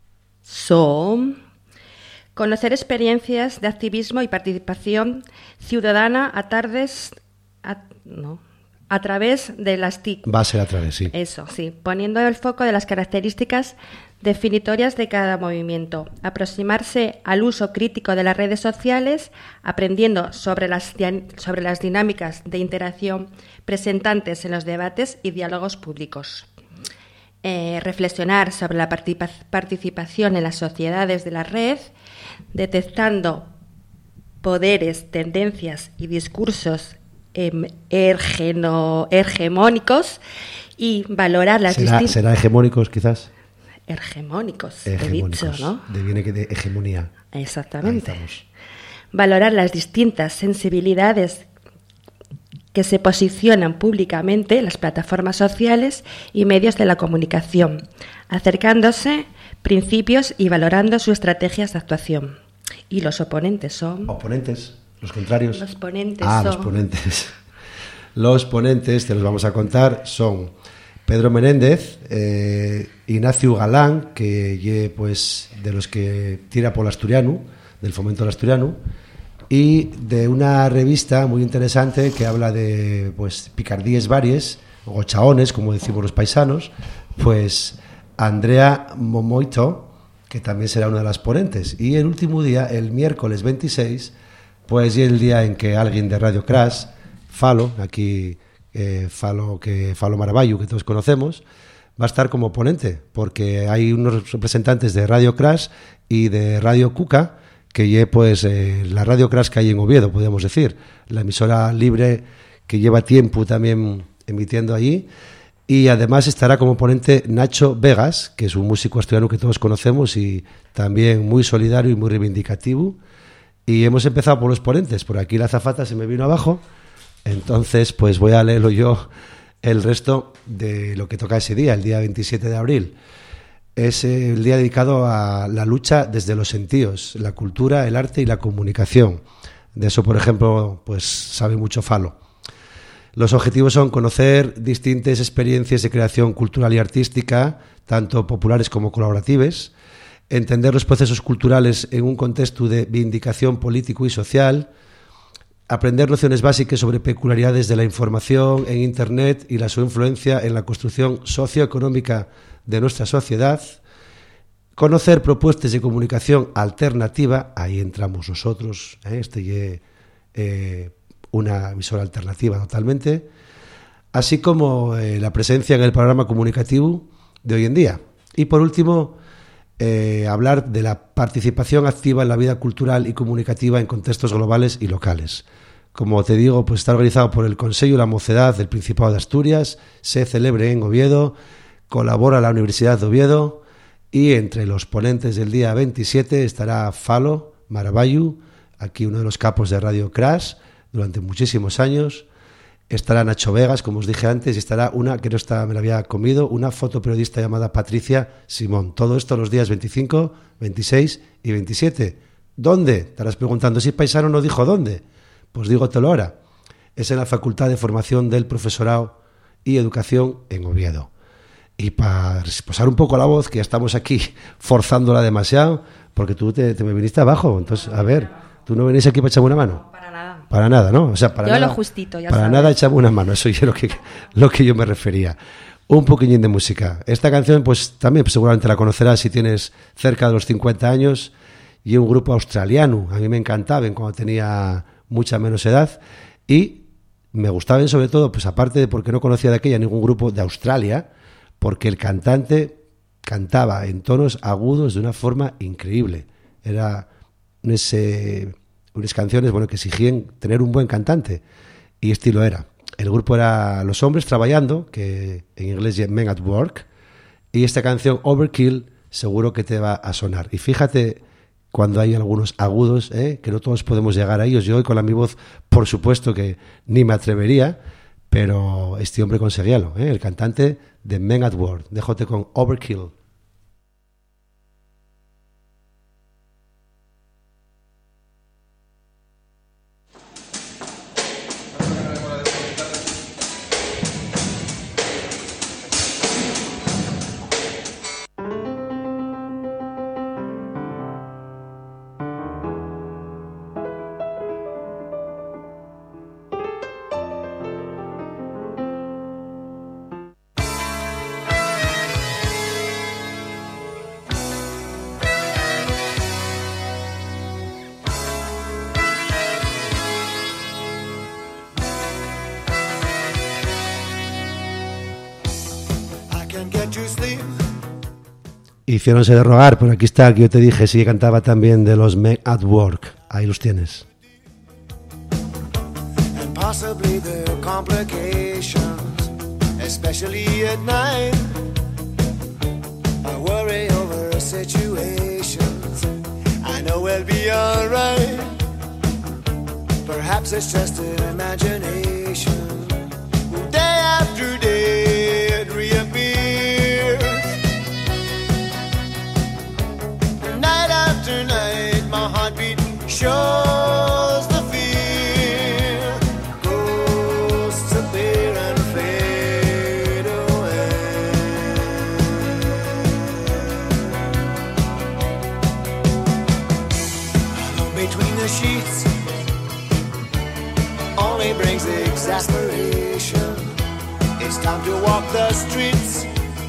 son conocer experiencias de activismo y participación ciudadana a tardes, a, no, a través de las T I C. Va a ser a través, sí. Eso, sí, poniendo el foco de las características definitorias de cada movimiento, aproximarse al uso crítico de las redes sociales, aprendiendo sobre las, sobre las dinámicas de interacción presentantes en los debates y diálogos públicos. Eh, reflexionar sobre la participa- participación en las sociedades de la red, detectando poderes, tendencias y discursos em, ergeno, hegemónicos, y valorar las ¿Será, distintas... ¿Será hegemónicos quizás? Ergemónicos, Hegemónicos, he dicho, ¿no? De viene que de hegemonía. Exactamente. Valorar las distintas sensibilidades que se posicionan públicamente en las plataformas sociales y medios de la comunicación, acercándose principios y valorando sus estrategias de actuación. Y los oponentes son... Oponentes, los contrarios. Los ponentes ah, son... los ponentes. Los ponentes, te los vamos a contar, son Pedro Menéndez, eh, Ignacio Galán, que ye, pues de los que tira por el asturiano, del fomento del asturiano, y de una revista muy interesante que habla de pues picardíes varias, o chaones, como decimos los paisanos, pues Andrea Momoito, que también será una de las ponentes. Y el último día, el miércoles veintiséis, pues y el día en que alguien de Radio Crash, Falo, aquí eh, Falo, que Falo Maravallo, que todos conocemos, va a estar como ponente, porque hay unos representantes de Radio Crash y de Radio Cuca, que lleva pues eh, la Radio Crash que hay en Oviedo, podríamos decir, la emisora libre que lleva tiempo también emitiendo allí. Y además estará como ponente Nacho Vegas, que es un músico asturiano que todos conocemos y también muy solidario y muy reivindicativo. Y hemos empezado por los ponentes. Por aquí la azafata se me vino abajo. Entonces, pues voy a leerlo yo el resto de lo que toca ese día, el día veintisiete de abril. Es el día dedicado a la lucha desde los sentidos, la cultura, el arte y la comunicación. De eso, por ejemplo, pues sabe mucho Falo. Los objetivos son conocer distintas experiencias de creación cultural y artística, tanto populares como colaborativas, entender los procesos culturales en un contexto de vindicación político y social, aprender nociones básicas sobre peculiaridades de la información en Internet y la su influencia en la construcción socioeconómica de nuestra sociedad, conocer propuestas de comunicación alternativa, ahí entramos nosotros, ¿eh? este eh, una emisora alternativa totalmente, así como eh, la presencia en el panorama comunicativo de hoy en día. Y por último, eh, hablar de la participación activa en la vida cultural y comunicativa en contextos globales y locales. Como te digo, pues está organizado por el Consejo de la Mocedad del Principado de Asturias, se celebra en Oviedo, colabora la Universidad de Oviedo y entre los ponentes del día veintisiete estará Falo Maravallu, aquí uno de los capos de Radio Crash, durante muchísimos años. Estará Nacho Vegas, como os dije antes, y estará una que no está, me la había comido, una fotoperiodista llamada Patricia Simón. Todo esto los días veinticinco, veintiséis y veintisiete. ¿Dónde? Estarás preguntando, si paisano no dijo dónde. Pues dígotelo ahora. Es en la Facultad de Formación del Profesorado y Educación en Oviedo. Y para posar un poco la voz, que ya estamos aquí forzándola demasiado, porque tú te, te me viniste abajo. Entonces, a ver, ¿tú no venís aquí para echarme una mano? Para nada. Para nada, ¿no? O sea, para yo nada, lo justito, ya para sabes. nada echame una mano, eso es lo que, lo que yo me refería. Un poquillín de música. Esta canción, pues también pues, seguramente la conocerás si tienes cerca de los cincuenta años, y un grupo australiano. A mí me encantaban cuando tenía mucha menos edad, y me gustaban sobre todo, pues aparte de porque no conocía de aquella ningún grupo de Australia, porque el cantante cantaba en tonos agudos de una forma increíble. Era ese... unas canciones bueno, que exigían tener un buen cantante, y estilo era. El grupo era Los Hombres Trabajando, que en inglés es Men at Work, y esta canción Overkill seguro que te va a sonar. Y fíjate cuando hay algunos agudos, ¿eh? que no todos podemos llegar a ellos. Yo hoy con la mi voz, por supuesto que ni me atrevería, pero este hombre conseguíalo, ¿eh? El cantante de Men at Work. Déjote con Overkill. Hiciéronse de rogar, pero aquí está, que yo te dije, sí, cantaba también de los Men at Work. Ahí los tienes. And possibly the complications, especially at night. I worry over situations. I know we'll be alright. Perhaps it's just an imagination. Day after day it reappears. Night after night my heartbeat shows the fear. Ghosts appear and fade away. Alone between the sheets only brings exasperation. It's time to walk the streets,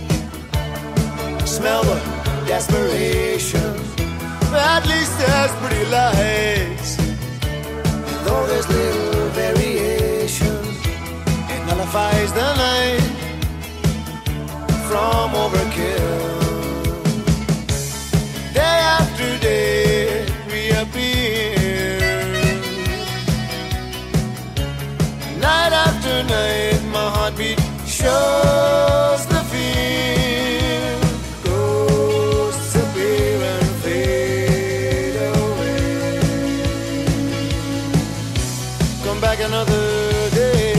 smell the desperation. At least there's pretty lights, and though there's little variation, it nullifies the night. from overkill. Day after day reappear. Night after night my heartbeat shows the fear. Ghosts appear and fade away. Come back another day.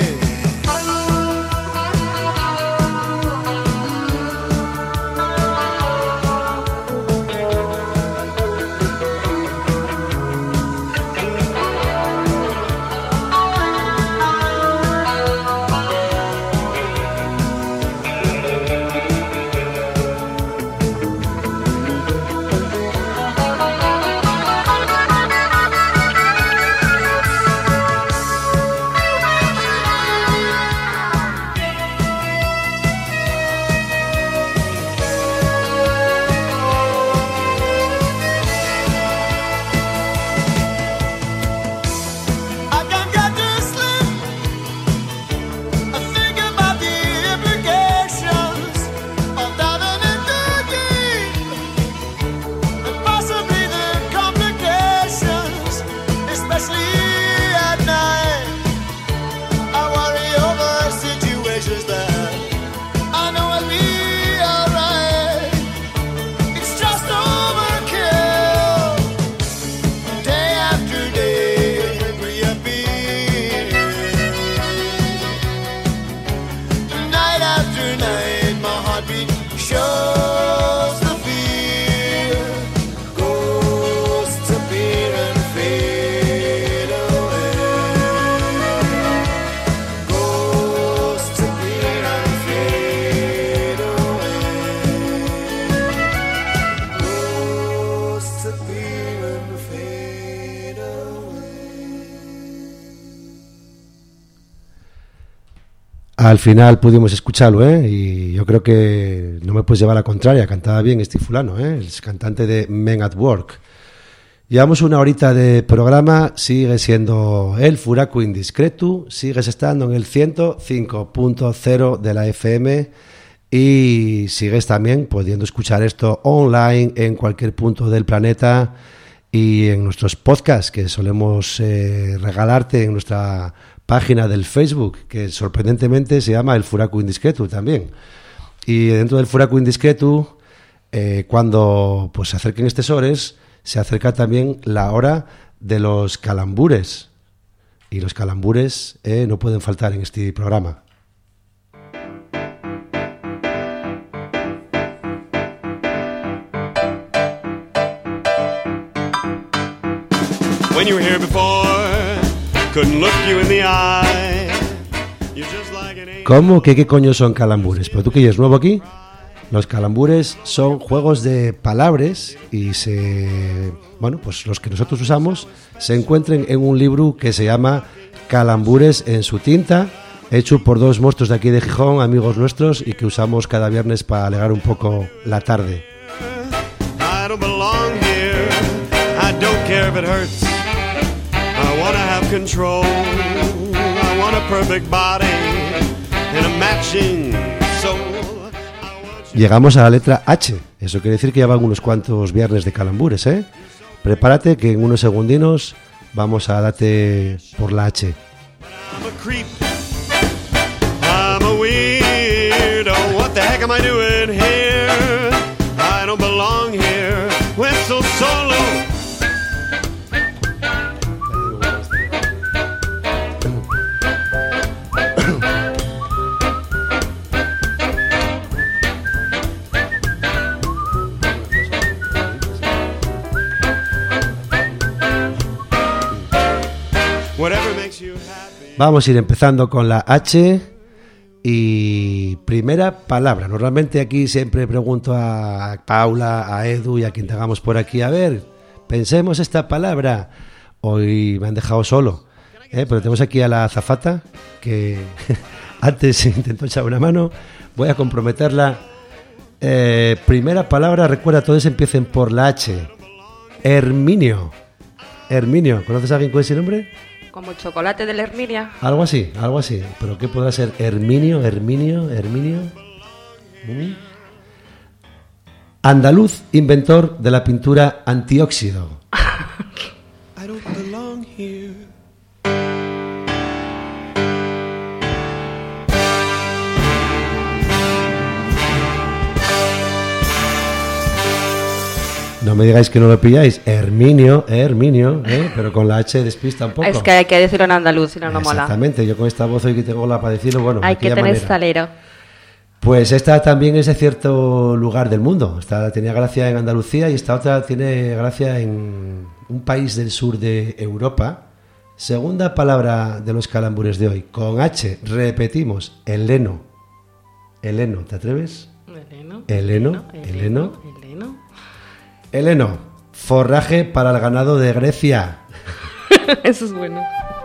Al final pudimos escucharlo, ¿eh? Y yo creo que no me puedes llevar a la contraria, cantaba bien este fulano, ¿eh? El cantante de Men at Work. Llevamos una horita de programa, sigue siendo el Furaku Indiscretu, sigues estando en el ciento cinco punto cero de la F M y sigues también pudiendo escuchar esto online en cualquier punto del planeta y en nuestros podcasts que solemos eh, regalarte en nuestra página del Facebook, que sorprendentemente se llama el Furaku Indiscretu también. Y dentro del Furaku Indiscretu, eh, cuando pues se acerquen estos hores, se acerca también la hora de los calambures. Y los calambures eh, no pueden faltar en este programa. When you were here before, couldn't look you in the eye. You're just like an angel. ¿Cómo? ¿Qué, ¿Qué coño son calambures? ¿Pero tú que eres nuevo aquí? Los calambures son juegos de palabras y se, bueno, pues los que nosotros usamos se encuentran en un libro que se llama Calambures en su tinta, hecho por dos monstruos de aquí de Gijón, amigos nuestros, y que usamos cada viernes para alegrar un poco la tarde. I don't belong here. I don't care if it hurts. I want to have control. I want a perfect body and a matching soul. Llegamos a la letra H. Eso quiere decir que ya van unos cuantos viernes de calambures, ¿eh? Prepárate que en unos segundinos vamos a darte por la H. I'm a creep. I'm a weirdo. What the heck am I doing here? I don't belong here. Whistle solo. Vamos a ir empezando con la H y primera palabra. Normalmente aquí siempre pregunto a Paula, a Edu y a quien tengamos por aquí, a ver, pensemos esta palabra. Hoy me han dejado solo, ¿eh? Pero tenemos aquí a la azafata que antes intentó echar una mano. Voy a comprometerla. Eh, primera palabra, recuerda, todos empiecen por la H. Herminio. Herminio, ¿conoces a alguien con ese nombre? Como el chocolate de la Herminia. Algo así, algo así. ¿Pero qué podrá ser? Herminio, Herminio, Herminio. ¿Mm? Andaluz, inventor de la pintura antióxido. I don't belong here. No me digáis que no lo pilláis. Herminio, Herminio, ¿eh? Pero con la H despista un poco. Es que hay que decirlo en andaluz, si no, no mola. Exactamente, yo con esta voz hoy que tengo la para decirlo, bueno, Hay de que aquella tener manera. salero. Pues esta también es de cierto lugar del mundo. Esta tenía gracia en Andalucía y esta otra tiene gracia en un país del sur de Europa. Segunda palabra de los calambures de hoy. Con H, repetimos, heleno. Heleno, ¿te atreves? Heleno. Heleno, Heleno. Heleno. Heleno, forraje para el ganado de Grecia. Eso es bueno.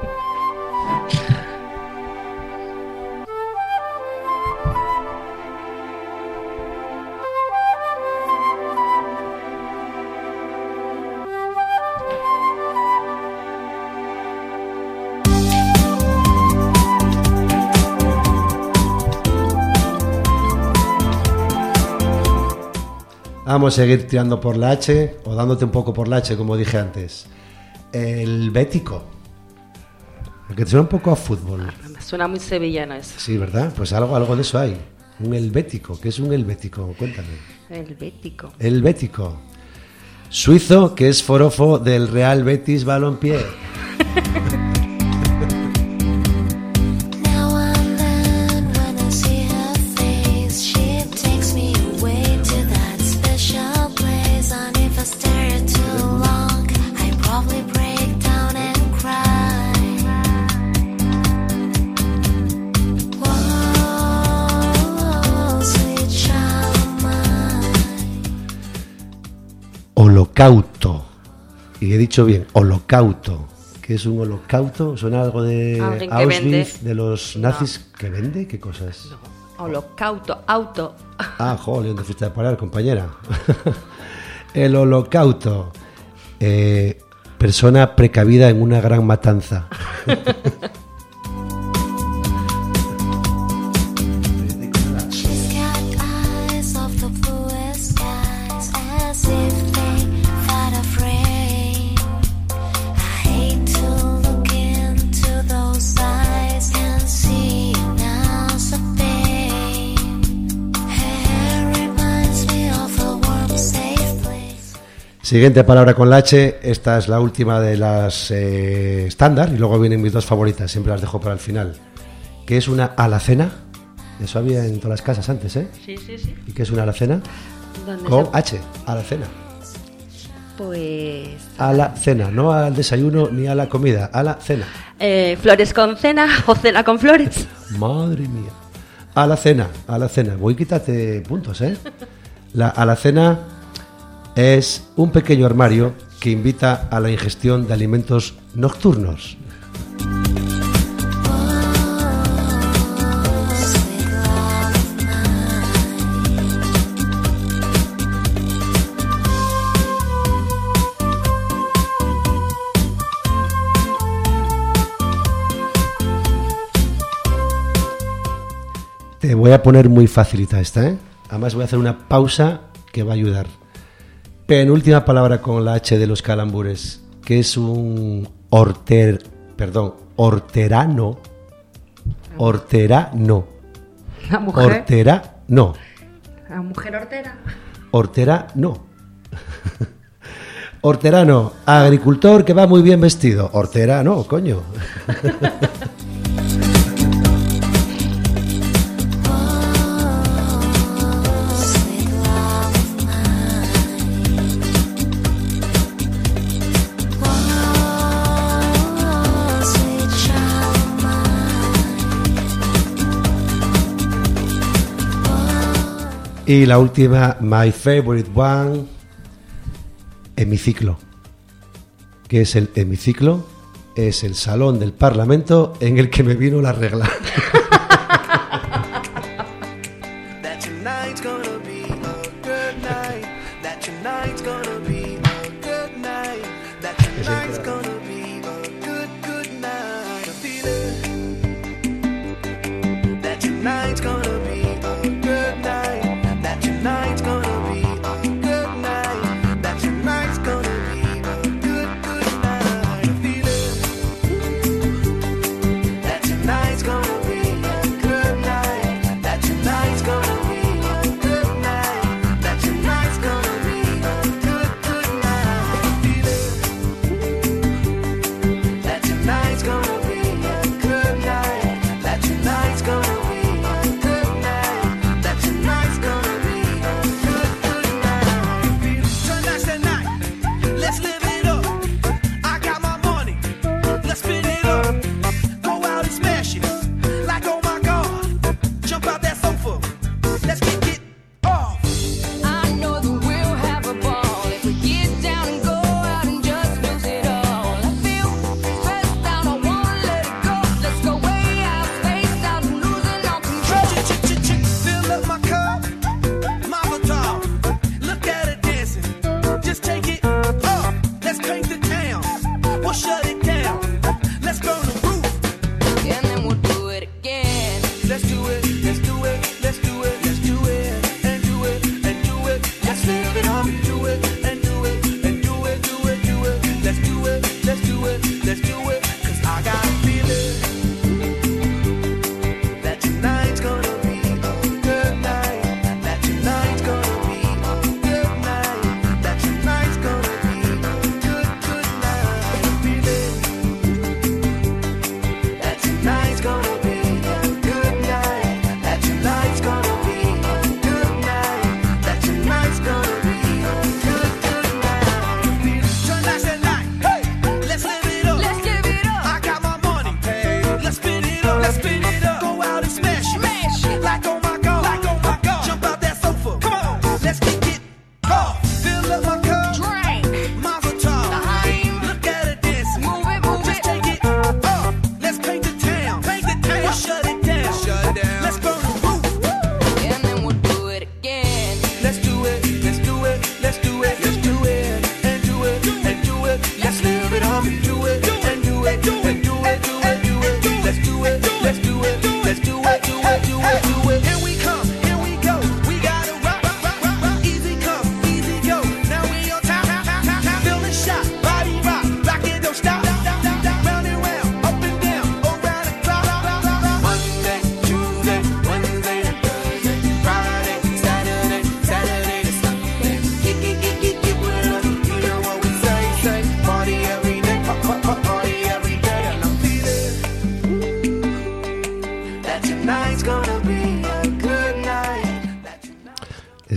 Vamos a seguir tirando por la H o dándote un poco por la H, como dije antes. El bético. Que te suena un poco a fútbol. Me suena muy sevillano eso. Sí, ¿verdad? Pues algo, algo de eso hay. Un helvético. ¿Qué es un helvético? Cuéntame. Helvético. Helvético. Suizo, que es forofo del Real Betis Balompié. Now and then when I see her face, she takes me away to that special place. And if I stare too long, I probably break down and cry. Whoa, sweet child of mine. Holocausto. Y he dicho bien, holocausto. ¿Qué es un holocausto? ¿Suena algo de Alguien que Auschwitz, vende. de los nazis? ¿Que vende? ¿Qué cosas? Holocausto, auto. Ah, joder, ¿dónde fuiste a parar, compañera? El holocausto. Eh, persona precavida en una gran matanza. She's got eyes of the bluest skies, as if they fight afraid. I hate to look into those eyes and see an ounce of pain. Her reminds me of a warm, safe place. Siguiente palabra con la H. Esta es la última de las eh, estándar y luego vienen mis dos favoritas. Siempre las dejo para el final. ¿Qué es una alacena? Eso había en todas las casas antes, ¿eh? Sí, sí, sí. ¿Y qué es una alacena? ¿Dónde Con se- H, alacena. Pues... A la cena, no al desayuno ni a la comida, a la cena. eh, flores con cena o cena con flores. Madre mía. A la cena, a la cena. Voy a quitarte puntos, ¿eh? La alacena es un pequeño armario que invita a la ingestión de alimentos nocturnos. Sweet love of mine. Te voy a poner muy facilita esta, ¿eh? Además voy a hacer una pausa que va a ayudar. Penúltima palabra con la H de los calambures, que es un horter, perdón, horterano. Horterano. La mujer. Horterano. La mujer hortera. Horterano. Horterano, agricultor que va muy bien vestido. Horterano, coño. Sweet love of mine. Whoa, sweet child of mine. Y la última, my favorite one, hemiciclo. ¿Qué es el hemiciclo? Es el salón del Parlamento en el que me vino la regla. That tonight's gonna be a good night. That tonight's gonna be a good night. That tonight's gonna be a good, good night. I feel it. That tonight's gonna be a good night.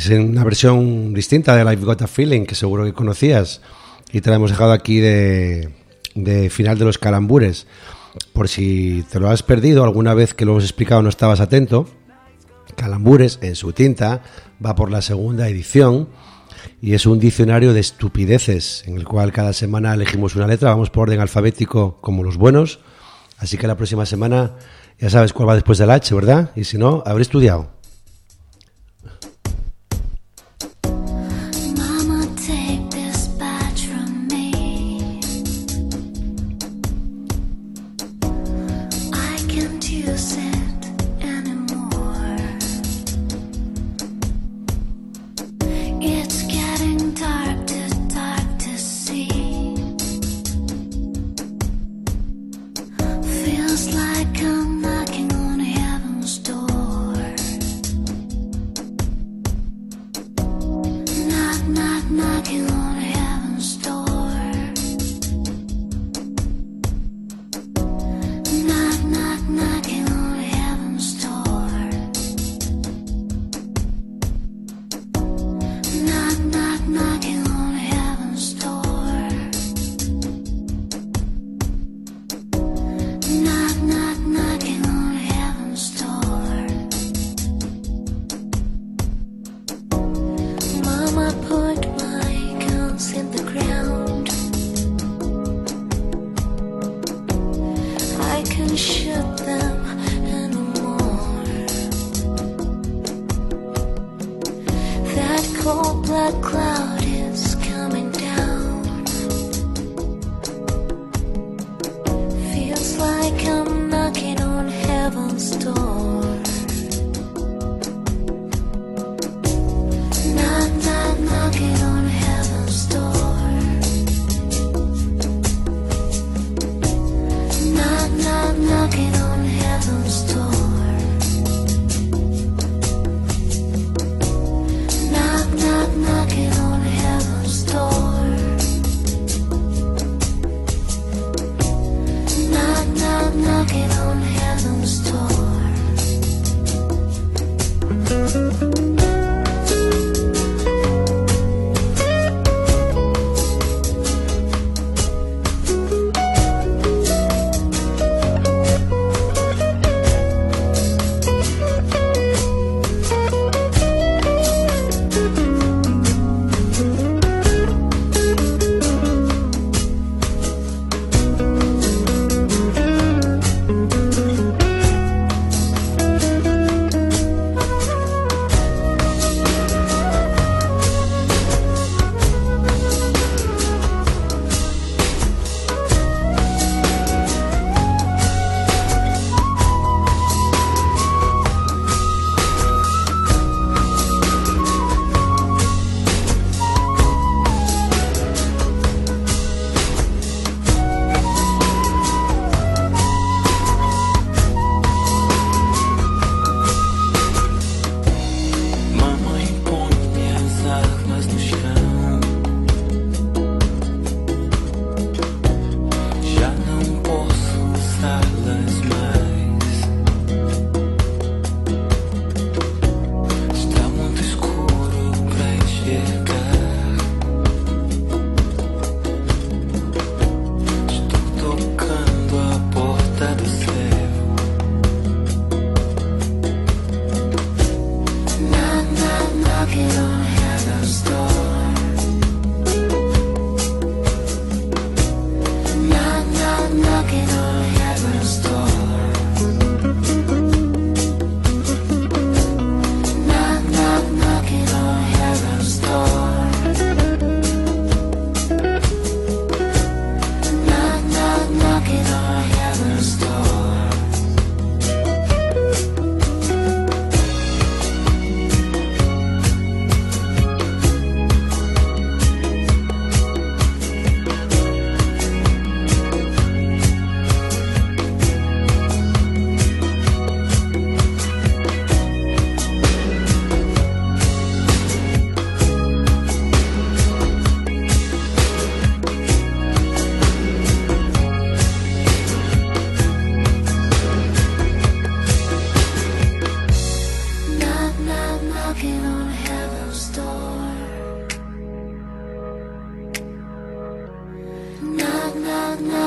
es una versión distinta de I've Got a Feeling, que seguro que conocías, y te la hemos dejado aquí de, de final de los calambures. Por si te lo has perdido alguna vez que lo hemos explicado, no estabas atento, Calambures, en su tinta, va por la segunda edición y es un diccionario de estupideces en el cual cada semana elegimos una letra, vamos por orden alfabético como los buenos, así que la próxima semana ya sabes cuál va después del H, ¿verdad? Y si no, habré estudiado. Mama put my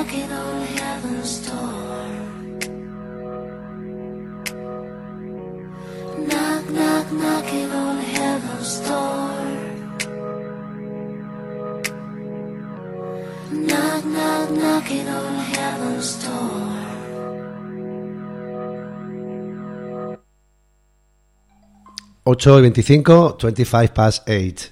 knocking on heaven's door. Knock, knock, knocking on heaven's door. Knock, knock, knocking on heaven's door. ocho y veinticinco, veinticinco past eight.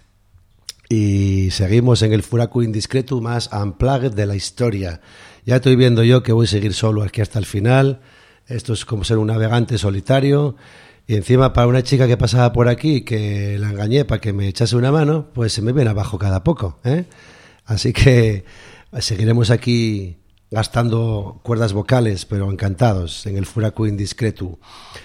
Y seguimos en el Furaku Indiscreto más unplugged de la historia. Ya estoy viendo yo que voy a seguir solo aquí hasta el final. Esto es como ser un navegante solitario. Y encima para una chica que pasaba por aquí, que la engañé para que me echase una mano, pues se me viene abajo cada poco, ¿eh? Así que seguiremos aquí gastando cuerdas vocales, pero encantados en el Furaku Indiscreto.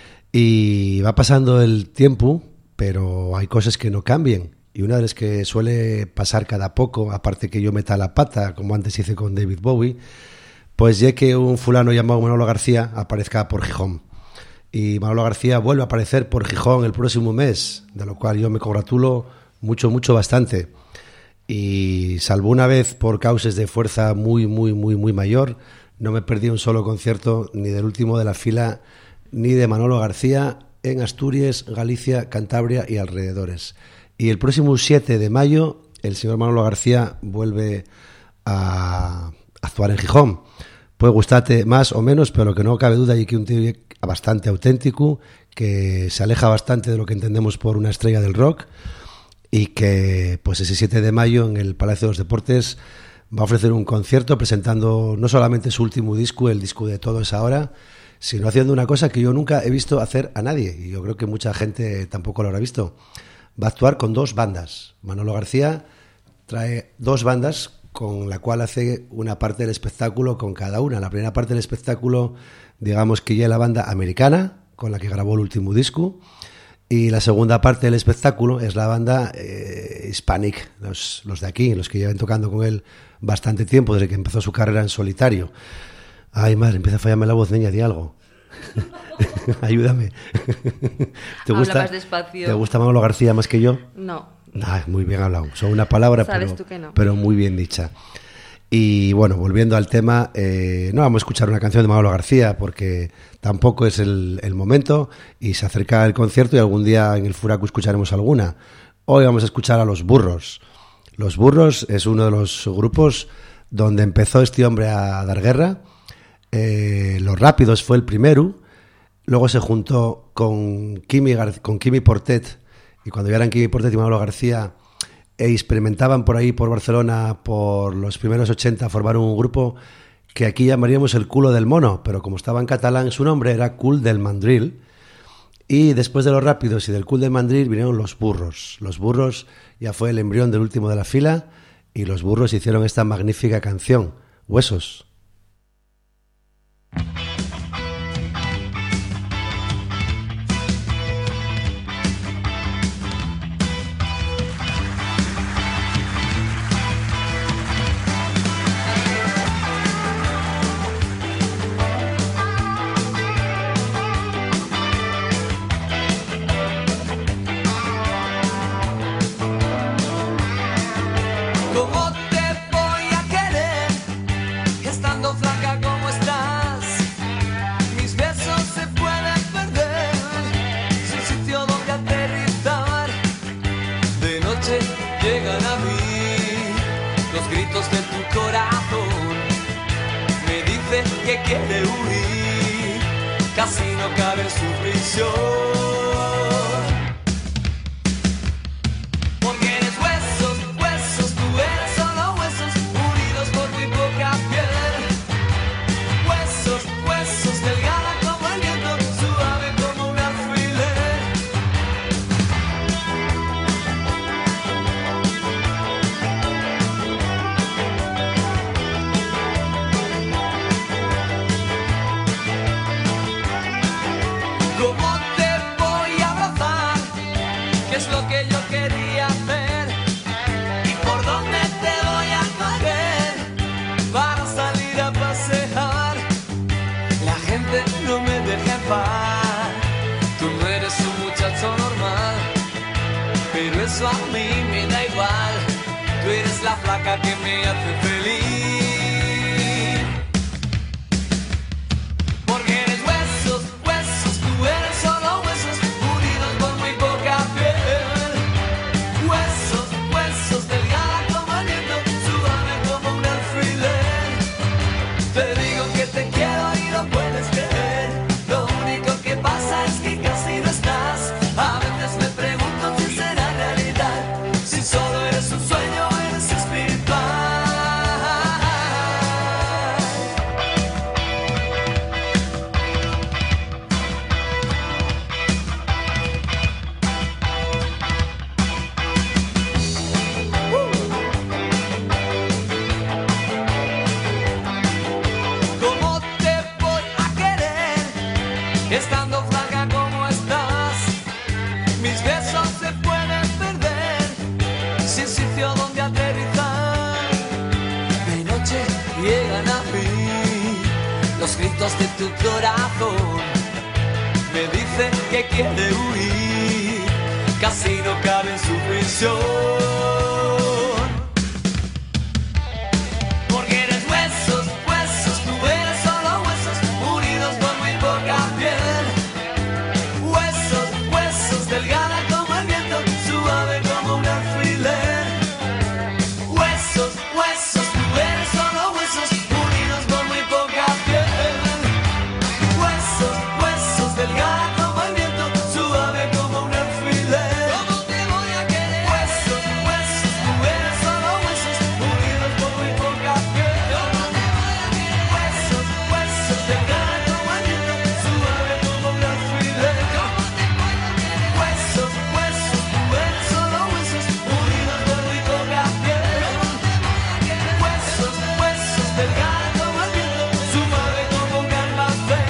Y va pasando el tiempo, pero hay cosas que no cambian. Y una de las que suele pasar cada poco, aparte que yo meta la pata, como antes hice con David Bowie, pues ya que un fulano llamado Manolo García aparezca por Gijón. Y Manolo García vuelve a aparecer por Gijón el próximo mes, de lo cual yo me congratulo mucho, mucho, bastante. Y salvo una vez por causas de fuerza muy, muy, muy, muy mayor, no me perdí un solo concierto, ni del último de la fila, ni de Manolo García en Asturias, Galicia, Cantabria y alrededores. Y el próximo siete de mayo el señor Manolo García vuelve a actuar en Gijón. Puede gustarte más o menos, pero lo que no cabe duda es que un tío bastante auténtico, que se aleja bastante de lo que entendemos por una estrella del rock, y que pues ese siete de mayo en el Palacio de los Deportes va a ofrecer un concierto presentando no solamente su último disco, el disco de Todo es Ahora, sino haciendo una cosa que yo nunca he visto hacer a nadie, y yo creo que mucha gente tampoco lo habrá visto. Va a actuar con dos bandas. Manolo García trae dos bandas con la cual hace una parte del espectáculo con cada una. La primera parte del espectáculo, digamos que ya es la banda americana, con la que grabó el último disco, y la segunda parte del espectáculo es la banda eh, Hispanic, los, los de aquí, los que llevan tocando con él bastante tiempo, desde que empezó su carrera en solitario. Ay, madre, empieza a fallarme la voz, niña, di algo. Ayúdame. ¿Te Habla gusta, más despacio. ¿Te gusta Manolo García más que yo? No. Ah, muy bien hablado. Son una palabra, Sabes pero, tú que no. pero muy bien dicha. Y bueno, volviendo al tema, eh, no vamos a escuchar una canción de Manolo García porque tampoco es el, el momento, y se acerca el concierto y algún día en el Furaku escucharemos alguna. Hoy vamos a escuchar a Los Burros. Los Burros es uno de los grupos donde empezó este hombre a dar guerra. Eh, Los Rápidos fue el primero, luego se juntó con Quimi, Gar- con Quimi Portet, y cuando ya eran Quimi Portet y Manolo García e experimentaban por ahí por Barcelona por los primeros ochenta, formaron un grupo que aquí llamaríamos el Culo del Mono, pero como estaba en catalán su nombre era Cul del Mandril. Y después de Los Rápidos y del Cul del Mandril vinieron Los Burros. Los Burros ya fue el embrión del último de la fila, y Los Burros hicieron esta magnífica canción, Huesos. ¿Cómo te voy a querer estando flaca como estás? Mis besos se pueden perder sin sitio donde aterrizar. De noche llegan a mí los gritos de tu corazón. Me dice que quiere huir, casi no cabe en su prisión. Porque eres huesos, huesos, tú eres solo huesos, unidos por muy poca piel. Huesos, huesos, delgada como el viento, suave como un alfiler. ¿Cómo te voy a abrazar? ¿Qué es lo que yo quería hacer? ¿Y por dónde te voy a coger para salir a pasear? La gente no me deja en paz. Tú no eres un muchacho normal, pero eso a mí me da igual. Tú eres la flaca que me hace feliz. latidos de tu corazón me dicen que quiere huir, casi no cabe en su prisión. Porque eres huesos, huesos, tú eres solo huesos, unidos por muy poca piel. Huesos, huesos, delgada como el viento, suave como un alfiler. Huesos, huesos, tú eres solo huesos, unidos por muy poca piel. Huesos, huesos, delgada como el viento, suave como un alfiler. ¿Cómo te voy a querer? Huesos, huesos, tú eres solo huesos, unidos por muy poca piel. ¿Cómo te voy a querer? Huesos, huesos, delgada como el viento, suave como un alfiler. ¿Cómo te voy a querer? Huesos, huesos, tú eres solo huesos, unidos por muy poca piel. ¿Cómo te voy a querer? Huesos, huesos, delgada como el viento, suave como un almacén.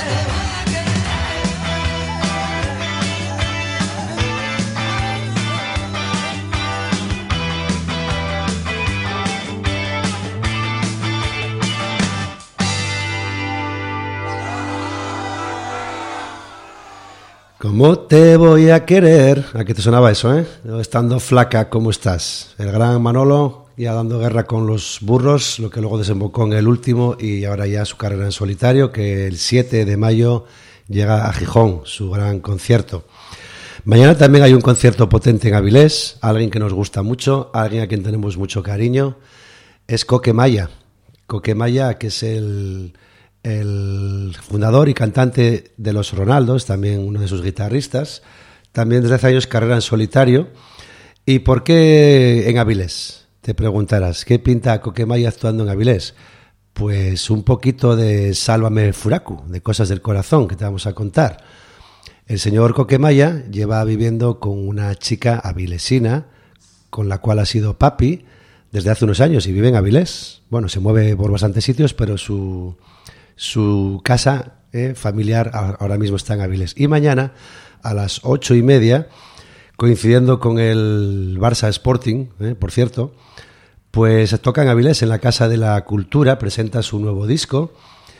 ¿Cómo te voy a querer? ¿A qué te sonaba eso, eh? Estando flaca, ¿cómo estás? El gran Manolo ya dando guerra con los burros, lo que luego desembocó en el último y ahora ya su carrera en solitario, que el siete de mayo llega a Gijón, su gran concierto. Mañana también hay un concierto potente en Avilés, alguien que nos gusta mucho, alguien a quien tenemos mucho cariño, es Coque Maya. Coque Maya, que es el... el fundador y cantante de Los Ronaldos, también uno de sus guitarristas, también desde hace años carrera en solitario. ¿Y por qué en Avilés? Te preguntarás, ¿qué pinta Coque Maya actuando en Avilés? Pues un poquito de Sálvame Furaku, de Cosas del Corazón, que te vamos a contar. El señor Coque Maya lleva viviendo con una chica avilesina, con la cual ha sido papi desde hace unos años y vive en Avilés. Bueno, se mueve por bastantes sitios, pero su... Su casa eh, familiar ahora mismo está en Avilés. Y mañana a las ocho y media, coincidiendo con el Barça Sporting, eh, por cierto, pues toca en Avilés, en la Casa de la Cultura, presenta su nuevo disco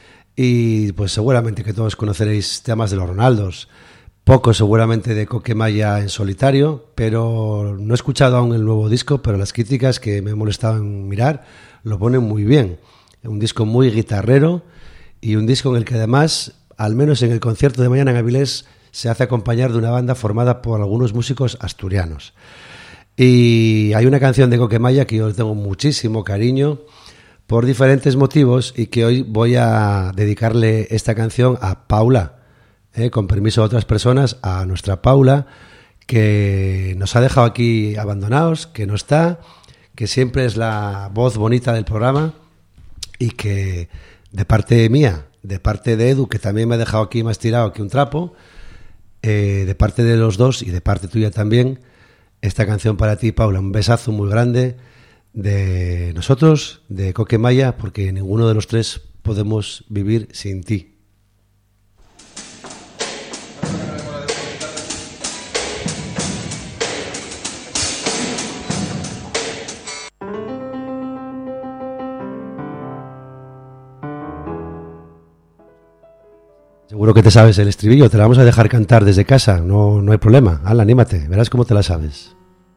y pues seguramente que todos conoceréis temas de Los Ronaldos, poco seguramente de Coque Maya en solitario, pero no he escuchado aún el nuevo disco, pero las críticas que me he molestado en mirar lo ponen muy bien. Un disco muy guitarrero, y un disco en el que además, al menos en el concierto de mañana en Avilés, se hace acompañar de una banda formada por algunos músicos asturianos. Y hay una canción de Coque Maya que yo tengo muchísimo cariño por diferentes motivos y que hoy voy a dedicarle esta canción a Paula, eh, con permiso de otras personas, a nuestra Paula, que nos ha dejado aquí abandonados, que no está, que siempre es la voz bonita del programa y que... de parte mía, de parte de Edu, que también me ha dejado aquí más tirado que un trapo, eh, de parte de los dos y de parte tuya también, esta canción para ti, Paula. Un besazo muy grande de nosotros, de Coque Maya, porque ninguno de los tres podemos vivir sin ti. Seguro que te sabes el estribillo, te la vamos a dejar cantar desde casa, no, no hay problema. Hala, anímate, verás cómo te la sabes.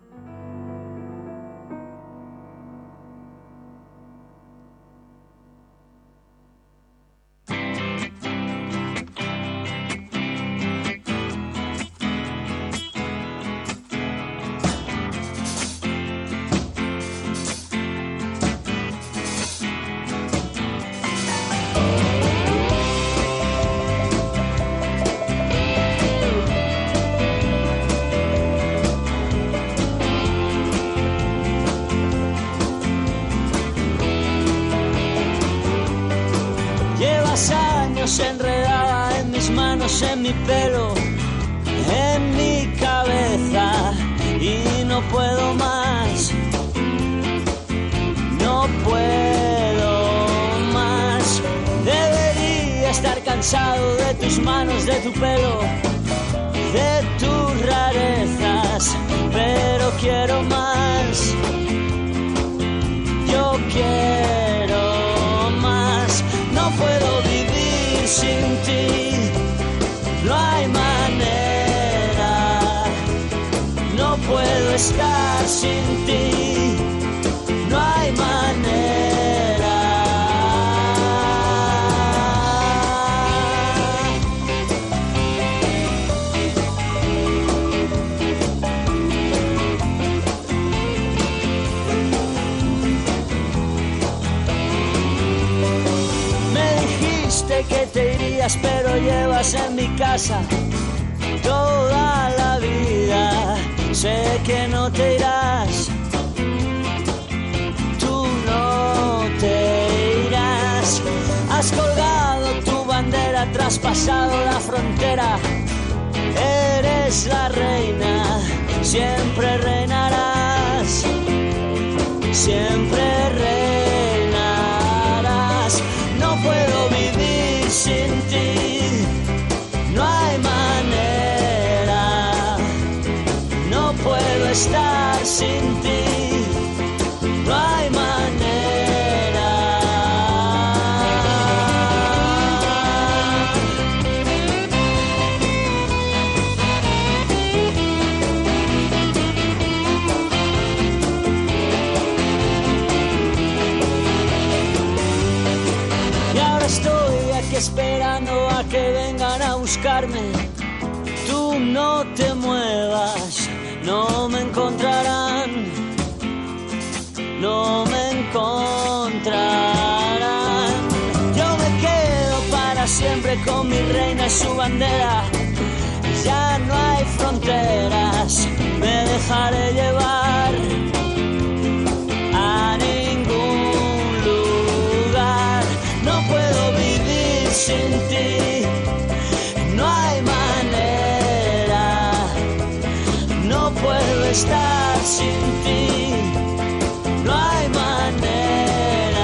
Enredada en mis manos, en mi pelo, en mi cabeza y no puedo más, no puedo más. Debería estar cansado de tus manos, de tu pelo, de tus rarezas, pero quiero más, yo quiero más. No puedo vivir sin ti. No hay manera, no puedo estar sin ti. No hay manera. Me dijiste que te irías, pero llevas en mi casa toda la vida. Sé que no te irás. No te irás. Has colgado tu bandera, traspasado la frontera. Eres la reina, siempre reinarás. Siempre reinarás. No puedo vivir sin ti. No hay manera. No puedo estar sin ti. No hay manera. Y ahora estoy aquí esperando a que vengan a buscarme. Tú no te muevas, no me encontrarán. No me encontrarán. Yo me quedo para siempre con mi reina y su bandera. Ya no hay fronteras, me dejaré llevar a ningún lugar. No puedo vivir sin ti. No hay manera. No puedo estar sin ti. No hay manera.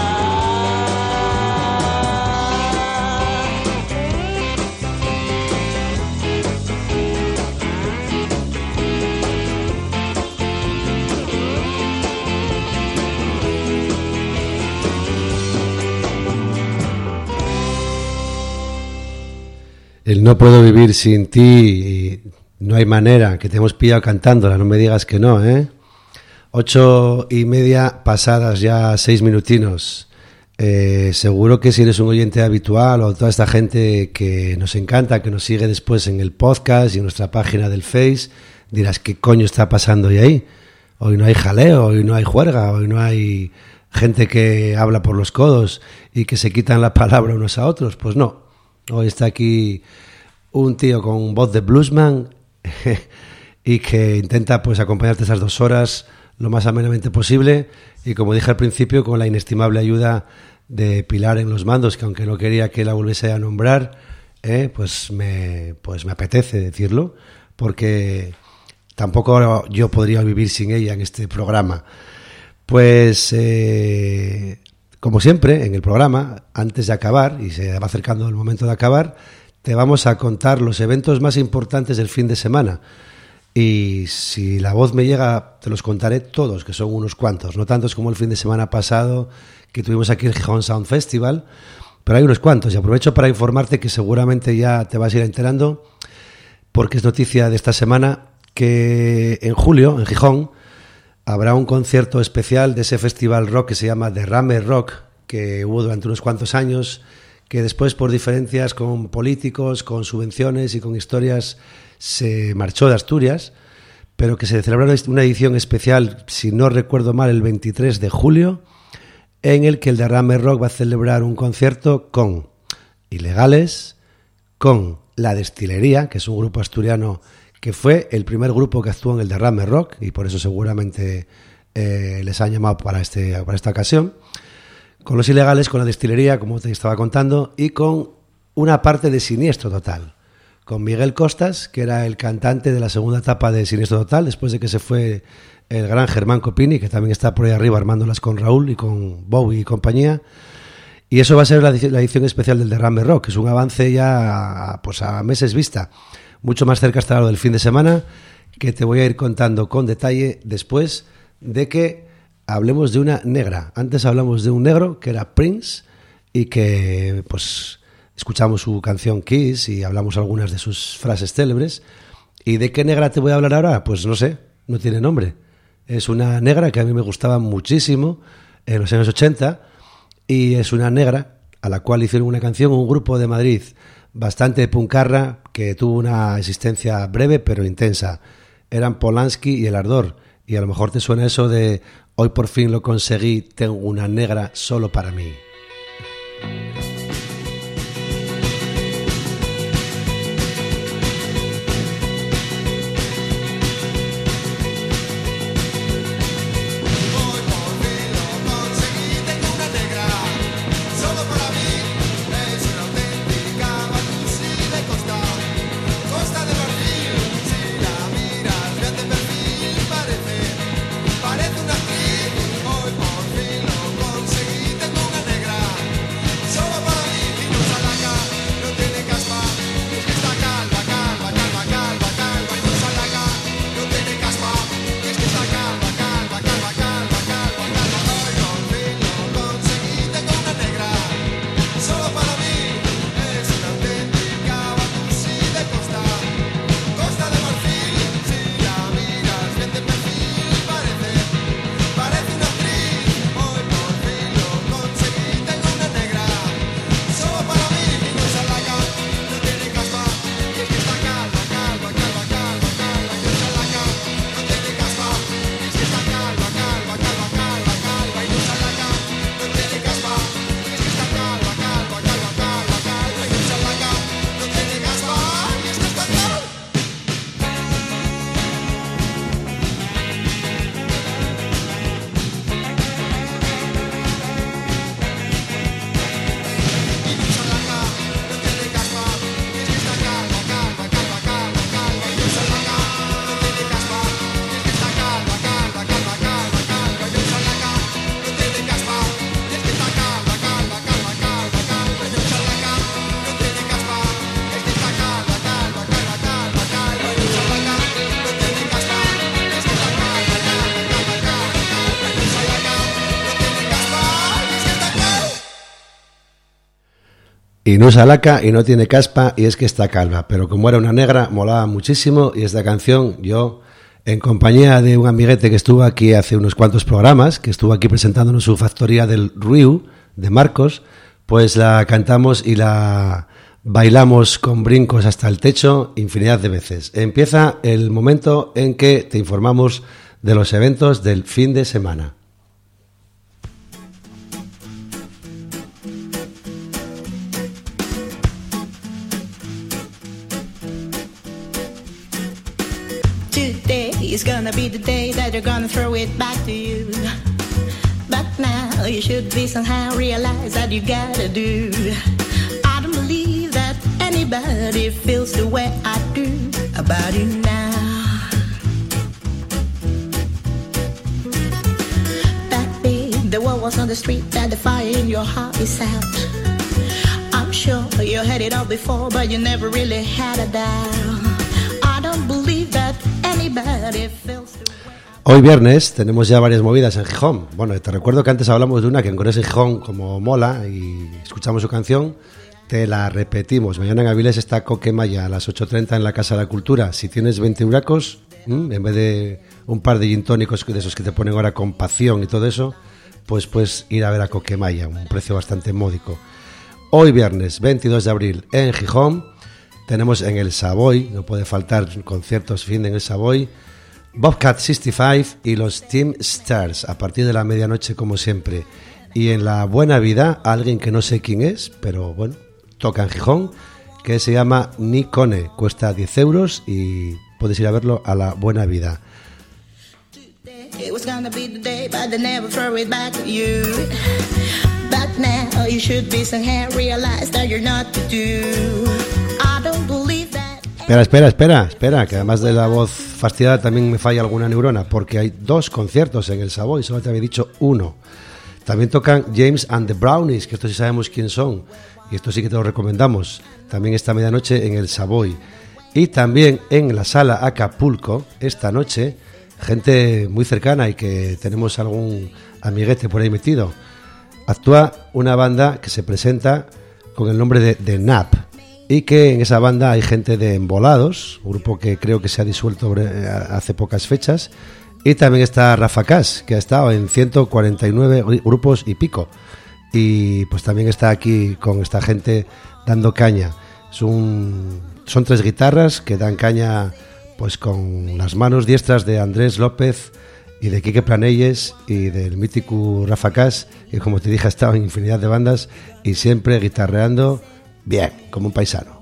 El no puedo vivir sin ti y no hay manera, que te hemos pillado cantándola, no me digas que no, ¿eh? Ocho y media pasadas ya, seis minutinos. Eh, seguro que si eres un oyente habitual o toda esta gente que nos encanta, que nos sigue después en el podcast y en nuestra página del Face, dirás, ¿qué coño está pasando hoy ahí? Hoy no hay jaleo, hoy no hay juerga, hoy no hay gente que habla por los codos y que se quitan la palabra unos a otros. Pues no, hoy está aquí un tío con voz de bluesman y que intenta pues acompañarte esas dos horas lo más amenamente posible, y como dije al principio, con la inestimable ayuda de Pilar en los mandos, que aunque no quería que la volviese a nombrar, eh, pues me pues me apetece decirlo, porque tampoco yo podría vivir sin ella en este programa. Pues eh, como siempre en el programa, antes de acabar, y se va acercando el momento de acabar, te vamos a contar los eventos más importantes del fin de semana. Y si la voz me llega, te los contaré todos, que son unos cuantos, no tantos como el fin de semana pasado que tuvimos aquí el Gijón Sound Festival, pero hay unos cuantos. Y aprovecho para informarte que seguramente ya te vas a ir enterando, porque es noticia de esta semana, que en julio, en Gijón, habrá un concierto especial de ese festival rock que se llama Derrame Rock, que hubo durante unos cuantos años, que después por diferencias con políticos, con subvenciones y con historias se marchó de Asturias, pero que se celebrará una edición especial, si no recuerdo mal, el veintitrés de julio, en el que el Derrame Rock va a celebrar un concierto con Ilegales, con La Destilería, que es un grupo asturiano que fue el primer grupo que actuó en el Derrame Rock, y por eso seguramente eh, les han llamado para, este, para esta ocasión, con Los Ilegales, con La Destilería, como te estaba contando, y con una parte de Siniestro Total, con Miguel Costas, que era el cantante de la segunda etapa de Siniestro Total, después de que se fue el gran Germán Copini, que también está por ahí arriba armándolas con Raúl y con Bowie y compañía. Y eso va a ser la, la edición especial del Derrame Rock, que es un avance ya a, pues a meses vista. Mucho más cerca hasta lo del fin de semana, que te voy a ir contando con detalle después de que hablemos de una negra. Antes hablamos de un negro, que era Prince, y que pues escuchamos su canción Kiss y hablamos algunas de sus frases célebres. ¿Y de qué negra te voy a hablar ahora? Pues no sé, no tiene nombre. Es una negra que a mí me gustaba muchísimo en los años ochenta y es una negra a la cual hicieron una canción un grupo de Madrid bastante puncarra que tuvo una existencia breve pero intensa. Eran Polanski y El Ardor, y a lo mejor te suena eso de hoy por fin lo conseguí, tengo una negra solo para mí. Y no usa laca y no tiene caspa y es que está calva, pero como era una negra molaba muchísimo y esta canción yo, en compañía de un amiguete que estuvo aquí hace unos cuantos programas, que estuvo aquí presentándonos su factoría del Riu, de Marcos, pues la cantamos y la bailamos con brincos hasta el techo infinidad de veces. Empieza el momento en que te informamos de los eventos del fin de semana. It's gonna be the day that you're gonna throw it back to you. But now you should be somehow realize that you gotta do. I don't believe that anybody feels the way I do about you now. That big, the world was on the street, that the fire in your heart is out. I'm sure you had it all before, but you never really had a doubt. I don't believe that anybody feels the way. Hoy viernes tenemos ya varias movidas en Gijón. Bueno, te recuerdo que antes hablamos de una que en Congreso Gijón como mola y escuchamos su canción, te la repetimos. Mañana en Avilés está Coquemaya a las ocho treinta en la Casa de la Cultura. Si tienes veinte huracos, en vez de un par de gin tónicos de esos que te ponen ahora con pasión y todo eso, pues puedes ir a ver a Coquemaya, un precio bastante módico. Hoy viernes veintidós de abril en Gijón tenemos en el Savoy, no puede faltar conciertos fin en el Savoy, Bobcat sesenta y cinco y los Team Stars a partir de la medianoche como siempre. Y en La Buena Vida, alguien que no sé quién es, pero bueno, toca en Gijón, que se llama Nicone, cuesta diez euros y puedes ir a verlo a La Buena Vida. It was gonna be the day, but they never throw it back to you. But now you should be somehow realize that you're not to do. I don't believe that. Espera, espera, espera, espera, que además de la voz fastidiada también me falla alguna neurona, porque hay dos conciertos en el Savoy, solo te había dicho uno. También tocan James and the Brownies, que esto sí sabemos quién son, y esto sí que te lo recomendamos. También esta medianoche en el Savoy. Y también en la Sala Acapulco, esta noche, gente muy cercana y que tenemos algún amiguete por ahí metido. Actúa una banda que se presenta con el nombre de, de Nap, y que en esa banda hay gente de Embolados, un grupo que creo que se ha disuelto hace pocas fechas, y también está Rafa Cas, que ha estado en ciento cuarenta y nueve grupos y pico, y pues también está aquí con esta gente dando caña. Es un, son tres guitarras que dan caña pues con las manos diestras de Andrés López y de Quique Planelles y del mítico Rafa Cas, que como te dije ha estado en infinidad de bandas y siempre guitarreando bien, como un paisano.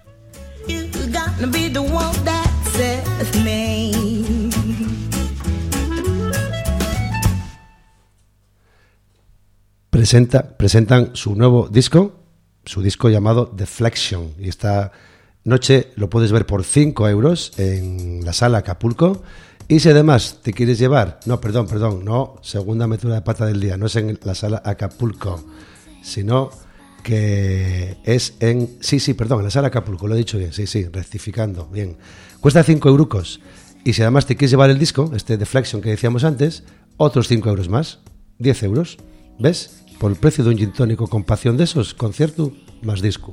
Presenta, presentan su nuevo disco, su disco llamado Deflection, y esta noche lo puedes ver por cinco euros en la Sala Acapulco. Y si además te quieres llevar, no, perdón, perdón, no, segunda metida de pata del día, no es en la Sala Acapulco, sino que es en, sí, sí, perdón, en la Sala Acapulco, lo he dicho bien, sí, sí, rectificando, bien. Cuesta cinco eurucos, y si además te quieres llevar el disco, este Deflection que decíamos antes, otros cinco euros más, diez euros, ¿ves? Por el precio de un gin tónico con pasión de esos, concierto más disco.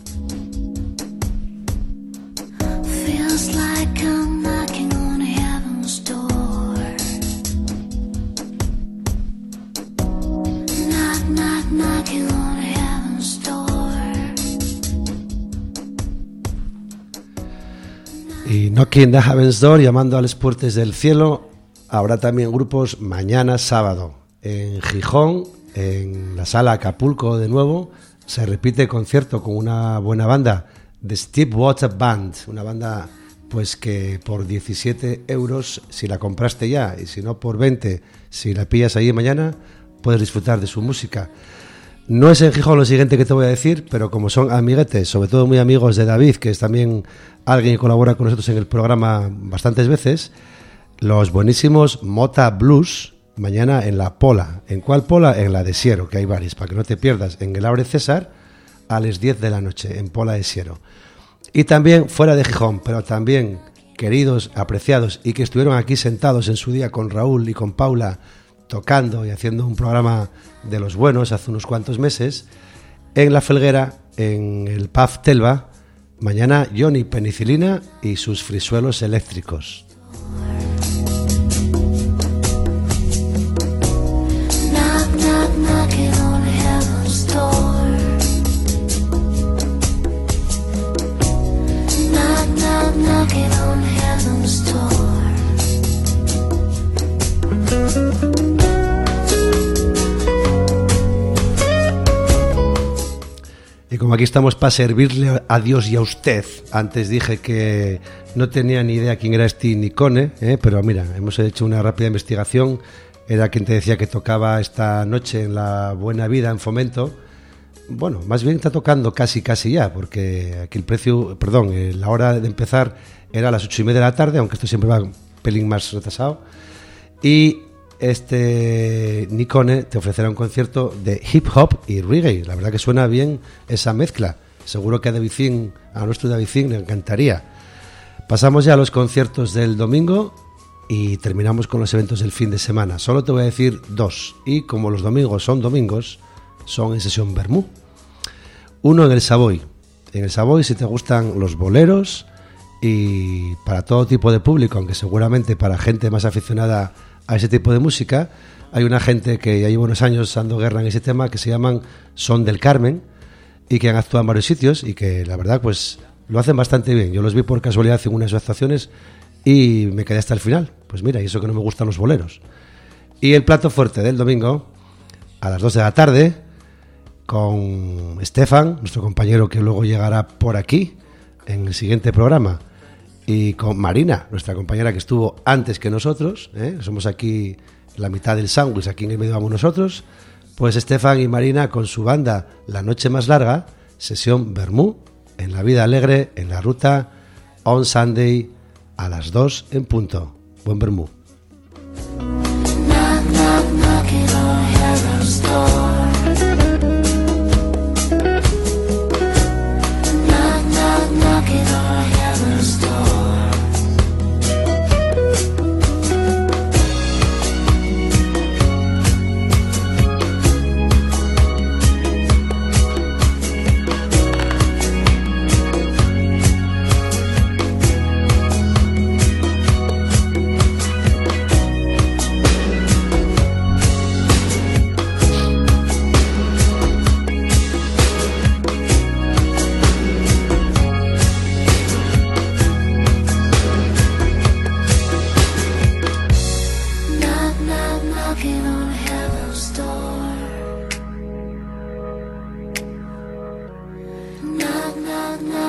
Y Knocking the Heaven's Door, llamando a las puertas del cielo. Habrá también grupos mañana sábado en Gijón, en la Sala Acapulco de nuevo. Se repite concierto con una buena banda, The Steve Water Band, una banda pues que por diecisiete euros si la compraste ya, y si no por veinte si la pillas allí mañana, puedes disfrutar de su música. No es en Gijón lo siguiente que te voy a decir, pero como son amiguetes, sobre todo muy amigos de David, que es también alguien que colabora con nosotros en el programa bastantes veces, los buenísimos Mota Blues, mañana en la Pola. ¿En cuál Pola? En la de Siero, que hay varias, para que no te pierdas, en el Abre César, a las diez de la noche, en Pola de Siero. Y también fuera de Gijón, pero también queridos, apreciados, y que estuvieron aquí sentados en su día con Raúl y con Paula, tocando y haciendo un programa de los buenos hace unos cuantos meses, en La Felguera, en el P A F Telva, mañana Johnny Penicilina y sus frisuelos eléctricos. Knock, knock, knocking on heaven's door. Knock, knock, knocking on heaven's door. Y como aquí estamos para servirle a Dios y a usted, antes dije que no tenía ni idea quién era este Nicone, ¿eh? Pero mira, hemos hecho una rápida investigación. Era quien te decía que tocaba esta noche en La Buena Vida, en Fomento. Bueno, más bien está tocando casi casi ya, porque aquí el precio, perdón, la hora de empezar era a las ocho y media de la tarde, aunque esto siempre va un pelín más retrasado. Y este Nicone te ofrecerá un concierto de hip hop y reggae. La verdad que suena bien esa mezcla. Seguro que a Davicín, a nuestro Davicín, le encantaría. Pasamos ya a los conciertos del domingo y terminamos con los eventos del fin de semana. Solo te voy a decir dos, y como los domingos son domingos, son en sesión Bermú. Uno en el Savoy. En el Savoy, si te gustan los boleros, y para todo tipo de público, aunque seguramente para gente más aficionada a ese tipo de música, hay una gente que ya lleva unos años dando guerra en ese tema, que se llaman Son del Carmen, y que han actuado en varios sitios y que la verdad pues lo hacen bastante bien. Yo los vi por casualidad en unas actuaciones y me quedé hasta el final. Pues mira, y eso que no me gustan los boleros. Y el plato fuerte del domingo, a las dos de la tarde, con Estefan, nuestro compañero que luego llegará por aquí en el siguiente programa, y con Marina, nuestra compañera que estuvo antes que nosotros, ¿eh? Somos aquí la mitad del sándwich, aquí en el medio vamos nosotros. Pues Estefan y Marina con su banda La Noche Más Larga, sesión Bermú, en La Vida Alegre, en la ruta On Sunday, a las dos en punto. Buen Bermú. Knock, knock, knocking on heaven's door. Knock, knock, knocking on heaven's door.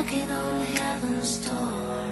knocking on heaven's door.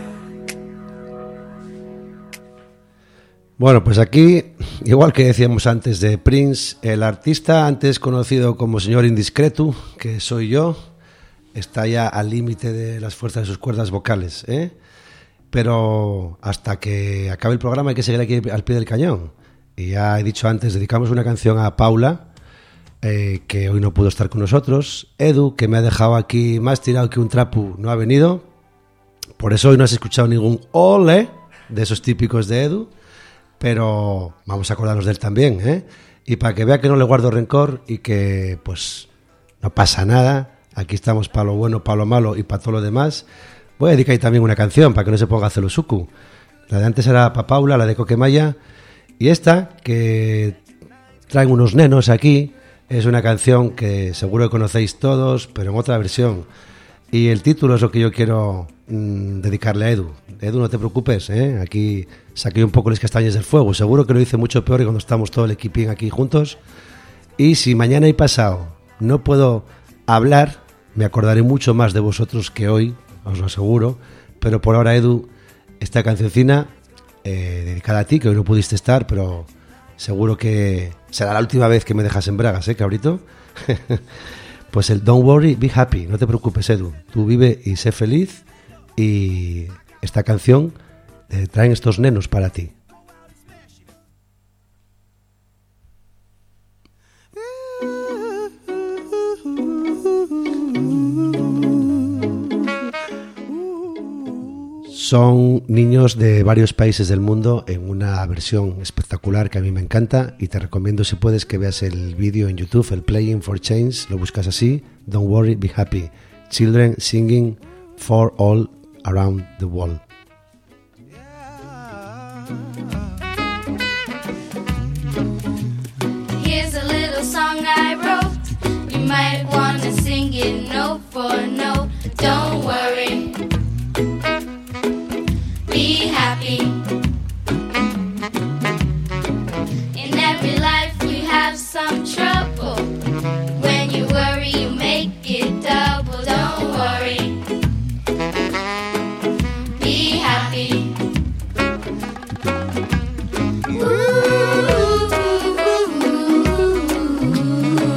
Bueno, pues aquí, igual que decíamos antes de Prince, el artista antes conocido como señor Indiscreto, que soy yo, está ya al límite de las fuerzas de sus cuerdas vocales, ¿eh? Pero hasta que acabe el programa hay que seguir aquí al pie del cañón. Y ya he dicho antes, dedicamos una canción a Paula, eh, que hoy no pudo estar con nosotros. Edu, que me ha dejado aquí más tirado que un trapo, no ha venido. Por eso hoy no has escuchado ningún ole de esos típicos de Edu. Pero vamos a acordarnos de él también, ¿eh? Y para que vea que no le guardo rencor y que pues no pasa nada, aquí estamos para lo bueno, para lo malo y para todo lo demás. Voy a dedicar ahí también una canción para que no se ponga celosuku. La de antes era para Paula, la de Coquemaya, y esta, que traen unos nenos aquí, es una canción que seguro que conocéis todos, pero en otra versión. Y el título es lo que yo quiero mmm, dedicarle a Edu. Edu, no te preocupes, ¿eh? Aquí saqué un poco las castañas del fuego. Seguro que lo hice mucho peor que cuando estamos todo el equipín aquí juntos. Y si mañana y pasado no puedo hablar, me acordaré mucho más de vosotros que hoy, os lo aseguro. Pero por ahora, Edu, esta cancioncina eh, dedicada a ti, que hoy no pudiste estar, pero seguro que será la última vez que me dejas en bragas, ¿eh, cabrito? Pues el Don't Worry, Be Happy. No te preocupes, Edu. Tú vive y sé feliz. Y esta canción eh, traen estos nenos para ti. Son niños de varios países del mundo en una versión espectacular que a mí me encanta y te recomiendo, si puedes, que veas el vídeo en YouTube, el Playing for Change, lo buscas así, Don't Worry, Be Happy, Children Singing for All Around the World. Here's a little song I wrote, you might want to sing it note for note. Don't worry, be happy. In every life we have some trouble. When you worry, you make it double. Don't worry, be happy. Ooh, ooh, ooh, ooh.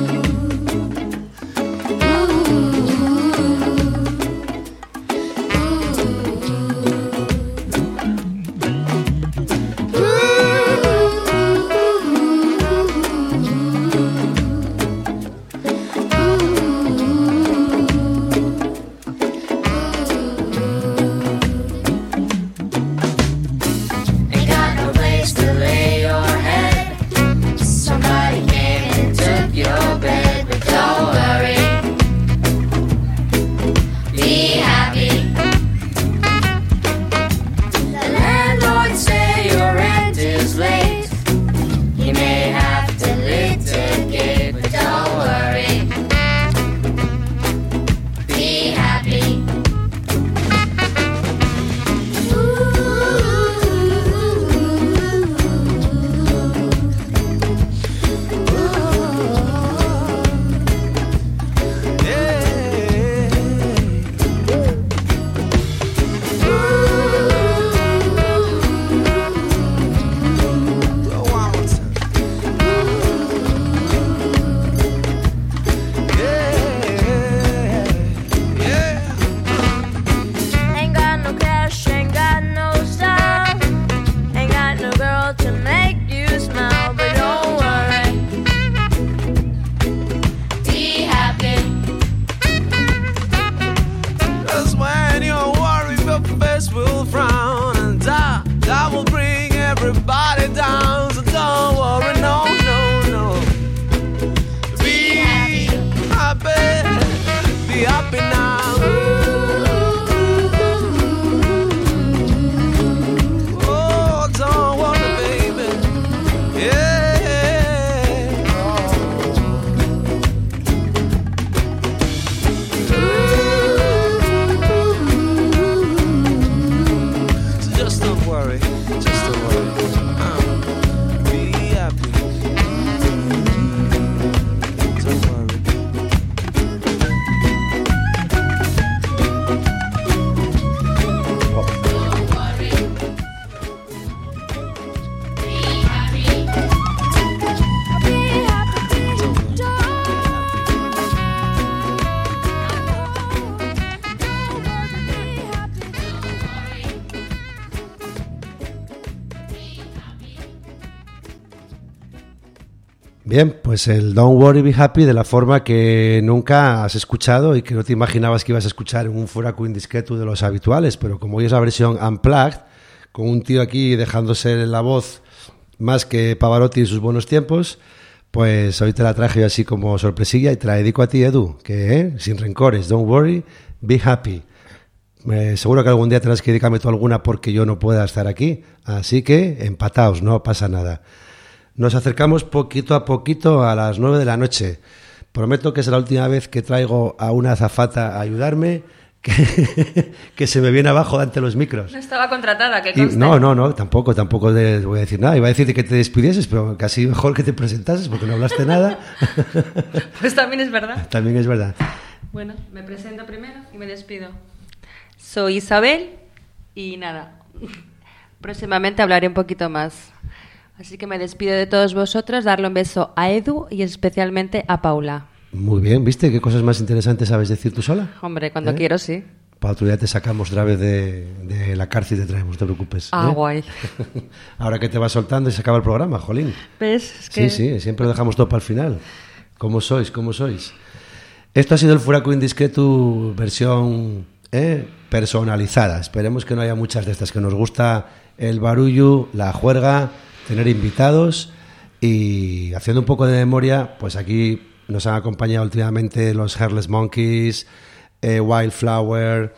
Bien, pues el Don't Worry Be Happy de la forma que nunca has escuchado y que no te imaginabas que ibas a escuchar en un Furaku Indiscreto de los habituales, pero como hoy es la versión Unplugged, con un tío aquí dejándose la voz más que Pavarotti en sus buenos tiempos, pues hoy te la traje yo así como sorpresilla y te la dedico a ti, Edu, que eh, sin rencores, Don't Worry Be Happy. Eh, seguro que algún día tendrás que dedicarme tú alguna porque yo no pueda estar aquí, así que empataos, no pasa nada. Nos acercamos poquito a poquito a las nueve de la noche. Prometo que es la última vez que traigo a una azafata a ayudarme, que, que se me viene abajo ante los micros. No estaba contratada, que Y, conste. no, no, no, tampoco, tampoco te voy a decir nada. Iba a decirte que te despidieses, pero casi mejor que te presentases porque no hablaste nada. Pues también es verdad. También es verdad. Bueno, me presento primero y me despido. Soy Isabel y nada, próximamente hablaré un poquito más. Así que me despido de todos vosotros, darle un beso a Edu y especialmente a Paula. Muy bien, ¿viste qué cosas más interesantes sabes decir tú sola? Hombre, cuando ¿Eh? quiero, sí. Para otro día te sacamos otra vez de, de la cárcel y te traemos, no te preocupes. Ah, ¿eh? guay. Ahora que te vas soltando y se acaba el programa, jolín. ¿Ves? Es que... Sí, sí, siempre lo dejamos todo para el final. ¿Cómo sois? ¿Cómo sois? Esto ha sido el Furaku Indiscreto versión ¿eh? personalizada. Esperemos que no haya muchas de estas, que nos gusta el barullo, la juerga, tener invitados y haciendo un poco de memoria, pues aquí nos han acompañado últimamente los Hairless Monkeys, eh, Wildflower,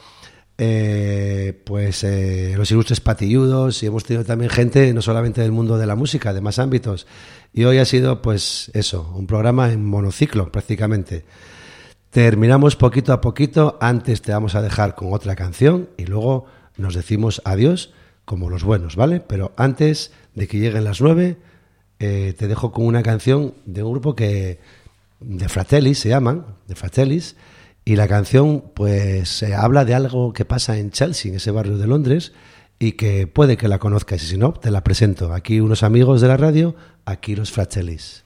eh, pues eh, los ilustres patilludos, y hemos tenido también gente no solamente del mundo de la música, de más ámbitos, y hoy ha sido pues eso, un programa en monociclo prácticamente. Terminamos poquito a poquito, antes te vamos a dejar con otra canción y luego nos decimos adiós como los buenos, ¿vale? Pero antes de que lleguen las nueve, eh, te dejo con una canción de un grupo que de Fratellis se llaman, de Fratellis, y la canción pues eh, habla de algo que pasa en Chelsea, en ese barrio de Londres, y que puede que la conozcas, y si no, te la presento. Aquí unos amigos de la radio, aquí los Fratellis.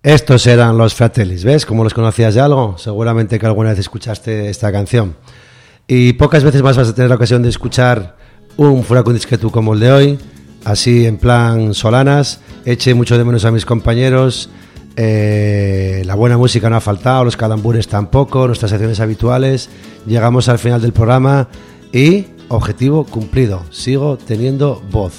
Estos eran los Fratellis, ¿ves? ¿Cómo los conocías de algo? Seguramente que alguna vez escuchaste esta canción. Y pocas veces más vas a tener la ocasión de escuchar un Furacún Discretu como el de hoy, así en plan solanas. Eche mucho de menos a mis compañeros. Eh, la buena música no ha faltado, los calambures tampoco, nuestras secciones habituales. Llegamos al final del programa y objetivo cumplido. Sigo teniendo voz.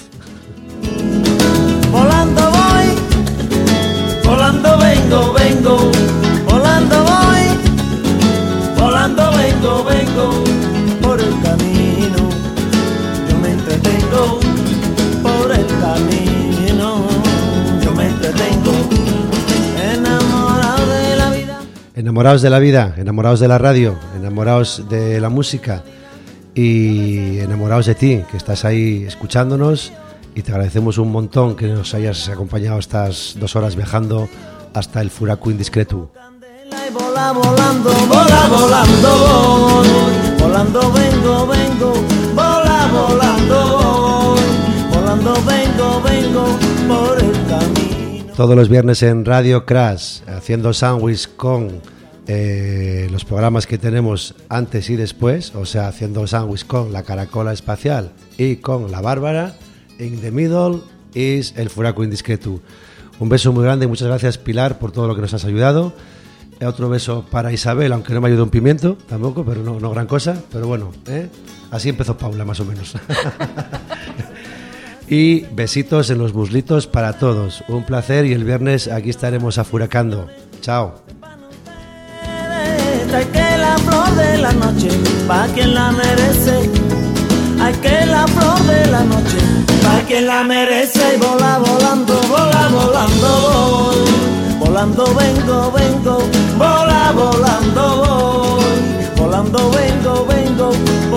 Volando voy, volando vengo, vengo, volando voy, volando vengo, vengo, por el camino, yo me entretengo, por el camino, yo me entretengo, enamorado de la vida. Enamorados de la vida, enamorados de la radio, enamorados de la música y enamorados de ti, que estás ahí escuchándonos. Y te agradecemos un montón que nos hayas acompañado estas dos horas viajando hasta el Furacún Discretu. Vola, volando, vola, volando, volando vengo, vengo, vola, volando, volando vengo, vengo, por el camino. Todos los viernes en Radio Crash, haciendo sándwich con eh, los programas que tenemos antes y después, o sea, haciendo sándwich con la Caracola Espacial y con la Bárbara. In the middle is el Furacún Discretu. Un beso muy grande y muchas gracias, Pilar, por todo lo que nos has ayudado. Otro beso para Isabel, aunque no me ayudó un pimiento tampoco, pero no, no gran cosa. Pero bueno, ¿eh? Así empezó Paula, más o menos. Y besitos en los muslitos para todos. Un placer y el viernes aquí estaremos afuracando. Chao. Hay que la flor de la noche, pa' quien la merece. Hay que la flor de la noche, pa' quien la merece. Y vola, volando, vola, volando, voy. Volando vengo, vengo, vola, volando, voy. Volando vengo, vengo,